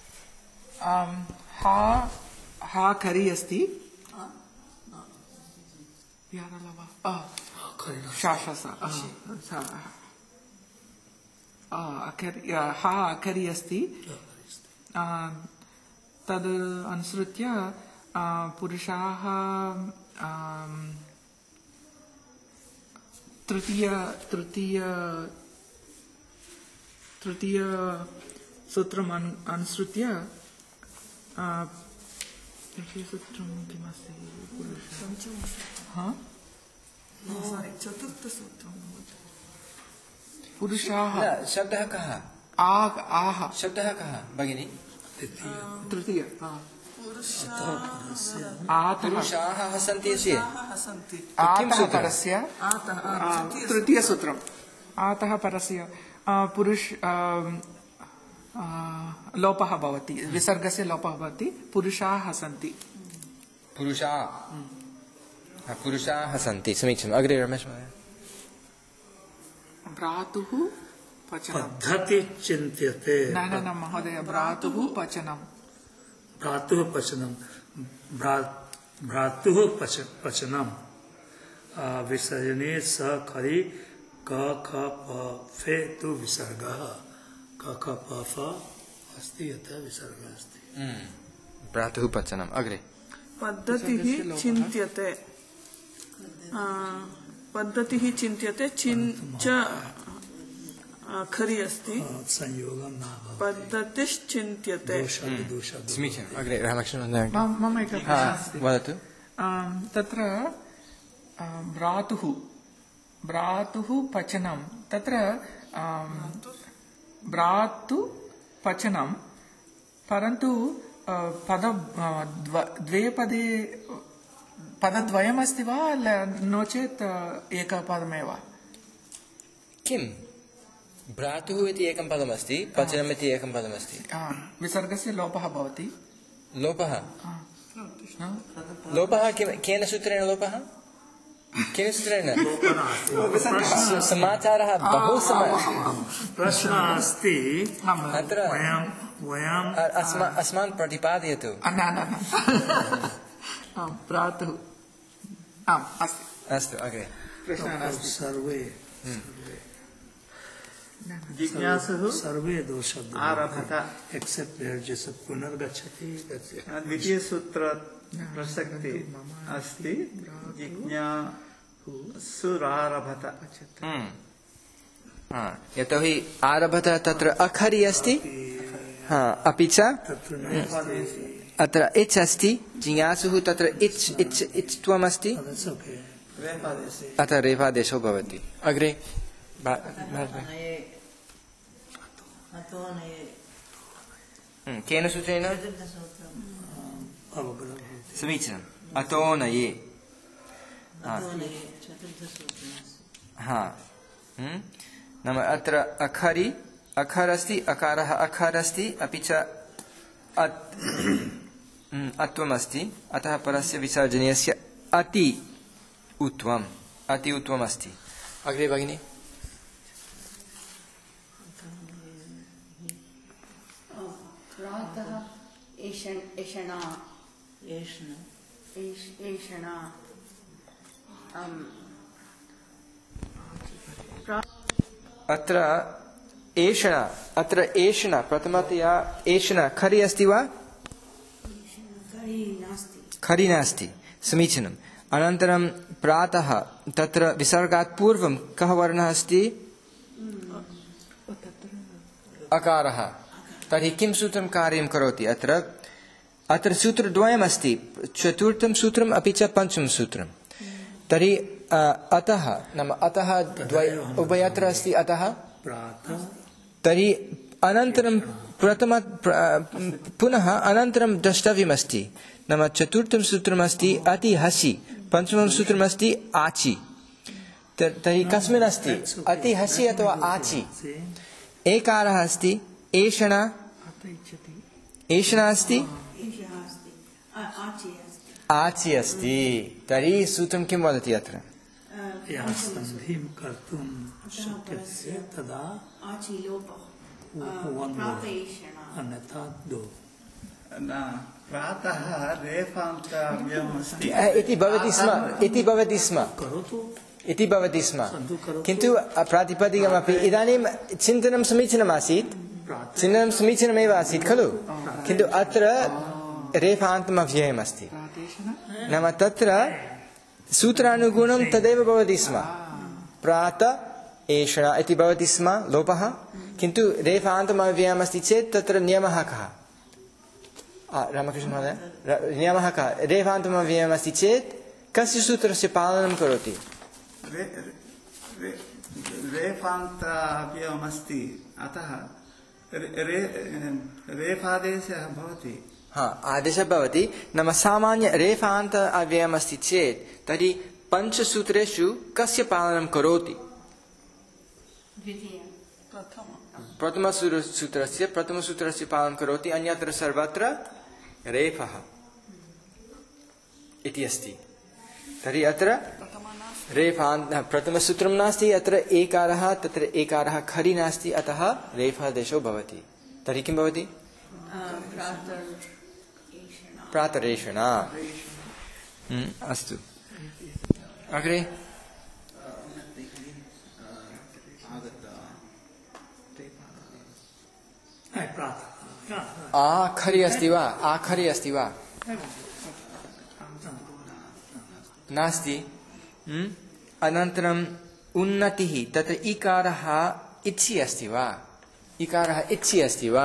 हा हा करि अस्ति हा अकरि अस्ति तद् अनुसृत्य पुरुषाः तृतीय तृतीय तृतीय सूत्रम् अनुसृत्य तृतीय सूत्रं किमस्ति चतुर्थ सूत्रं पुरुषाः शब्दः कः आह आह शब्दः कः भगिनी तृतीय पुरुषाः हसन्ति इति आतः परस्य तृतीय सूत्रम् आतः परस्य पुरुष लोपः भवति विसर्गस्य लोपः भवति पुरुषाः हसन्ति पुरुषाः पुरुषाः हसन्ति समीचीनम् अग्रे रमेश महोदय भ्रातुः पचनं पद्धति चिन्त्यते न न न महोदय भ्रातुः पचनं भ्रातुः पचनं भ्रातुः पचनं विसर्जने स खरि क ख प फे तु विसर्गः क ख प फ अस्ति यतः विसर्गः अस्ति भ्रातुः पचनम् अग्रे पद्धतिः चिन्त्यते पद्धतिः चिन्त्यते चिन् च खरि अस्ति संयोगं न पद्धतिश्चिन्त्यते समीचीनम् अग्रे रामकृष्णमहोदय मम एकः प्रश्नः अस्ति वदतु तत्र भ्रातुः भ्रातुः पचनं तत्र भ्रातु पचनं परन्तु पद द्वे पदे पदद्वयमस्ति वा नो चेत् एकपदमेव किं भ्रातुः इति एकं पदमस्ति पचनम् इति एकं पदमस्ति विसर्गस्य लोपः भवति लोपः लोपः केन सूत्रेण लोपः केन सूत्रेण समाचारः बहु प्रश्नः अस्ति अत्र वयम् अस्मान् प्रतिपादयतु भ्रातुः आम् अस्ति अस्तु अग्रे प्रश्नः अस्ति सर्वे जिज्ञासुः सर्वे दोषः आरभत एक्सेप्ट जैसे पुनर्गच्छति द्वितीय सूत्र प्रसक्ति अस्ति जिज्ञासुरारभत यतोहि आरभत तत्र अखरि अस्ति अपि च अत्र इच् अस्ति जिज्ञासुः तत्र इच् इच् इच्त्वम् अस्ति अतः रेफादेशो भवति अग्रे केन सूत्रेण समीचीनम् अतोनये हा नाम अत्र अखरि अखर् अस्ति अकारः अखर् अस्ति अपि च अत्वम् अस्ति अतः परस्य विसर्जनीयस्य अति उत्वम् अति उत्वम् अस्ति अग्रे भगिनी प्रातः एषणा एषणा अत्र एषण अत्र एषण प्रथमतया एषण खरि अस्ति वा खरि नास्ति समीचीनम् अनन्तरं प्रातः तत्र विसर्गात् पूर्वं कः वर्णः अस्ति अकारः तर्हि किं सूत्रं कार्यं करोति अत्र अत्र सूत्रद्वयमस्ति चतुर्थं सूत्रम् अपि च पञ्चमं सूत्रं तर्हि अतः नाम अतः द्वय उभयत्र अस्ति अतः तर्हि अनन्तरं प्रथम पुनः अनन्तरं द्रष्टव्यमस्ति नाम चतुर्थं सूत्रमस्ति अति हसि पञ्चमं सूत्रमस्ति आचि तर्हि कस्मिन् अस्ति अति हसि अथवा आचि एकारः अस्ति एषणा एषणा अस्ति आचि अस्ति तर्हि सूत्रं किं वदति अत्र सन्धिं कर्तुं शक्यते तदा अन्यथा दो प्रातः रेफान्तव्यमस्ति इति भवति स्म इति भवति स्म इति भवति स्म किन्तु प्रातिपदिकमपि इदानीं चिन्तनं समीचीनमासीत् चिन्तनं समीचीनमेव आसीत् खलु किन्तु अत्र रेफान्तम् अव्ययमस्ति नाम तत्र सूत्रानुगुणं तदेव भवति स्म प्रात एषणा इति भवति स्म लोपः किन्तु रेफान्तम् अव्ययमस्ति चेत् तत्र नियमः कः रामकृष्ण महोदय नियमः कः रेफान्तम् अव्ययमस्ति चेत् कस्य सूत्रस्य पालनं करोति रेफान्ताव्ययमस्ति अतः रेफादेशः भवति हा आदेशः भवति नाम सामान्य रेफान्त अव्ययमस्ति चेत् तर्हि पञ्चसूत्रेषु कस्य पालनं करोति प्रथमसूत्रस्य प्रथमसूत्रस्य पालनं करोति अन्यत्र सर्वत्र रेफः इति अस्ति तर्हि अत्र रेफान्त प्रथमसूत्रं नास्ति अत्र एकारः तत्र एकारः खरि नास्ति अतः रेफादेशो भवति तर्हि किं भवति प्रातरेषणा अस्तु अग्रे आखरि अस्ति वा आखरि अस्ति वा नास्ति अनन्तरम् उन्नतिः तत्र इकारः इच्छि अस्ति वा इकारः इच्छि अस्ति वा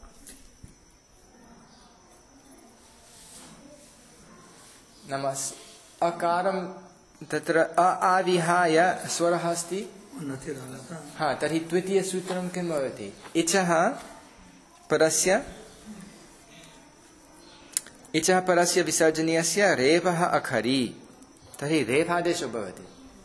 नाम अकारं तत्र अ आविहाय स्वरः अस्ति हा तर्हि द्वितीयसूत्रं किं भवति इचः परस्य इचः परस्य विसर्जनीयस्य रेफः अखरि तर्हि रेफादेशो भवति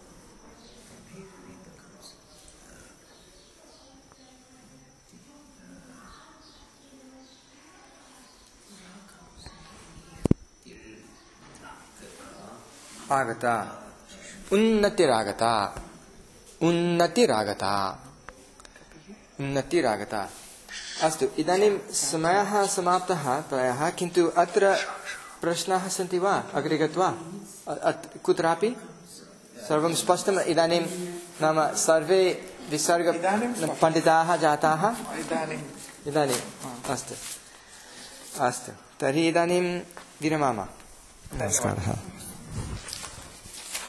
आगता उन्नतिरागता उन्नतिरागता उन्नतिरागता अस्तु इदानीं समयः समाप्तः प्रायः किन्तु अत्र प्रश्नाः सन्ति वा अग्रे गत्वा कुत्रापि सर्वं स्पष्टम् इदानीं नाम सर्वे विसर्ग पण्डिताः जाताः इदानीम् अस्तु अस्तु तर्हि इदानीं विरमामः नमस्कारः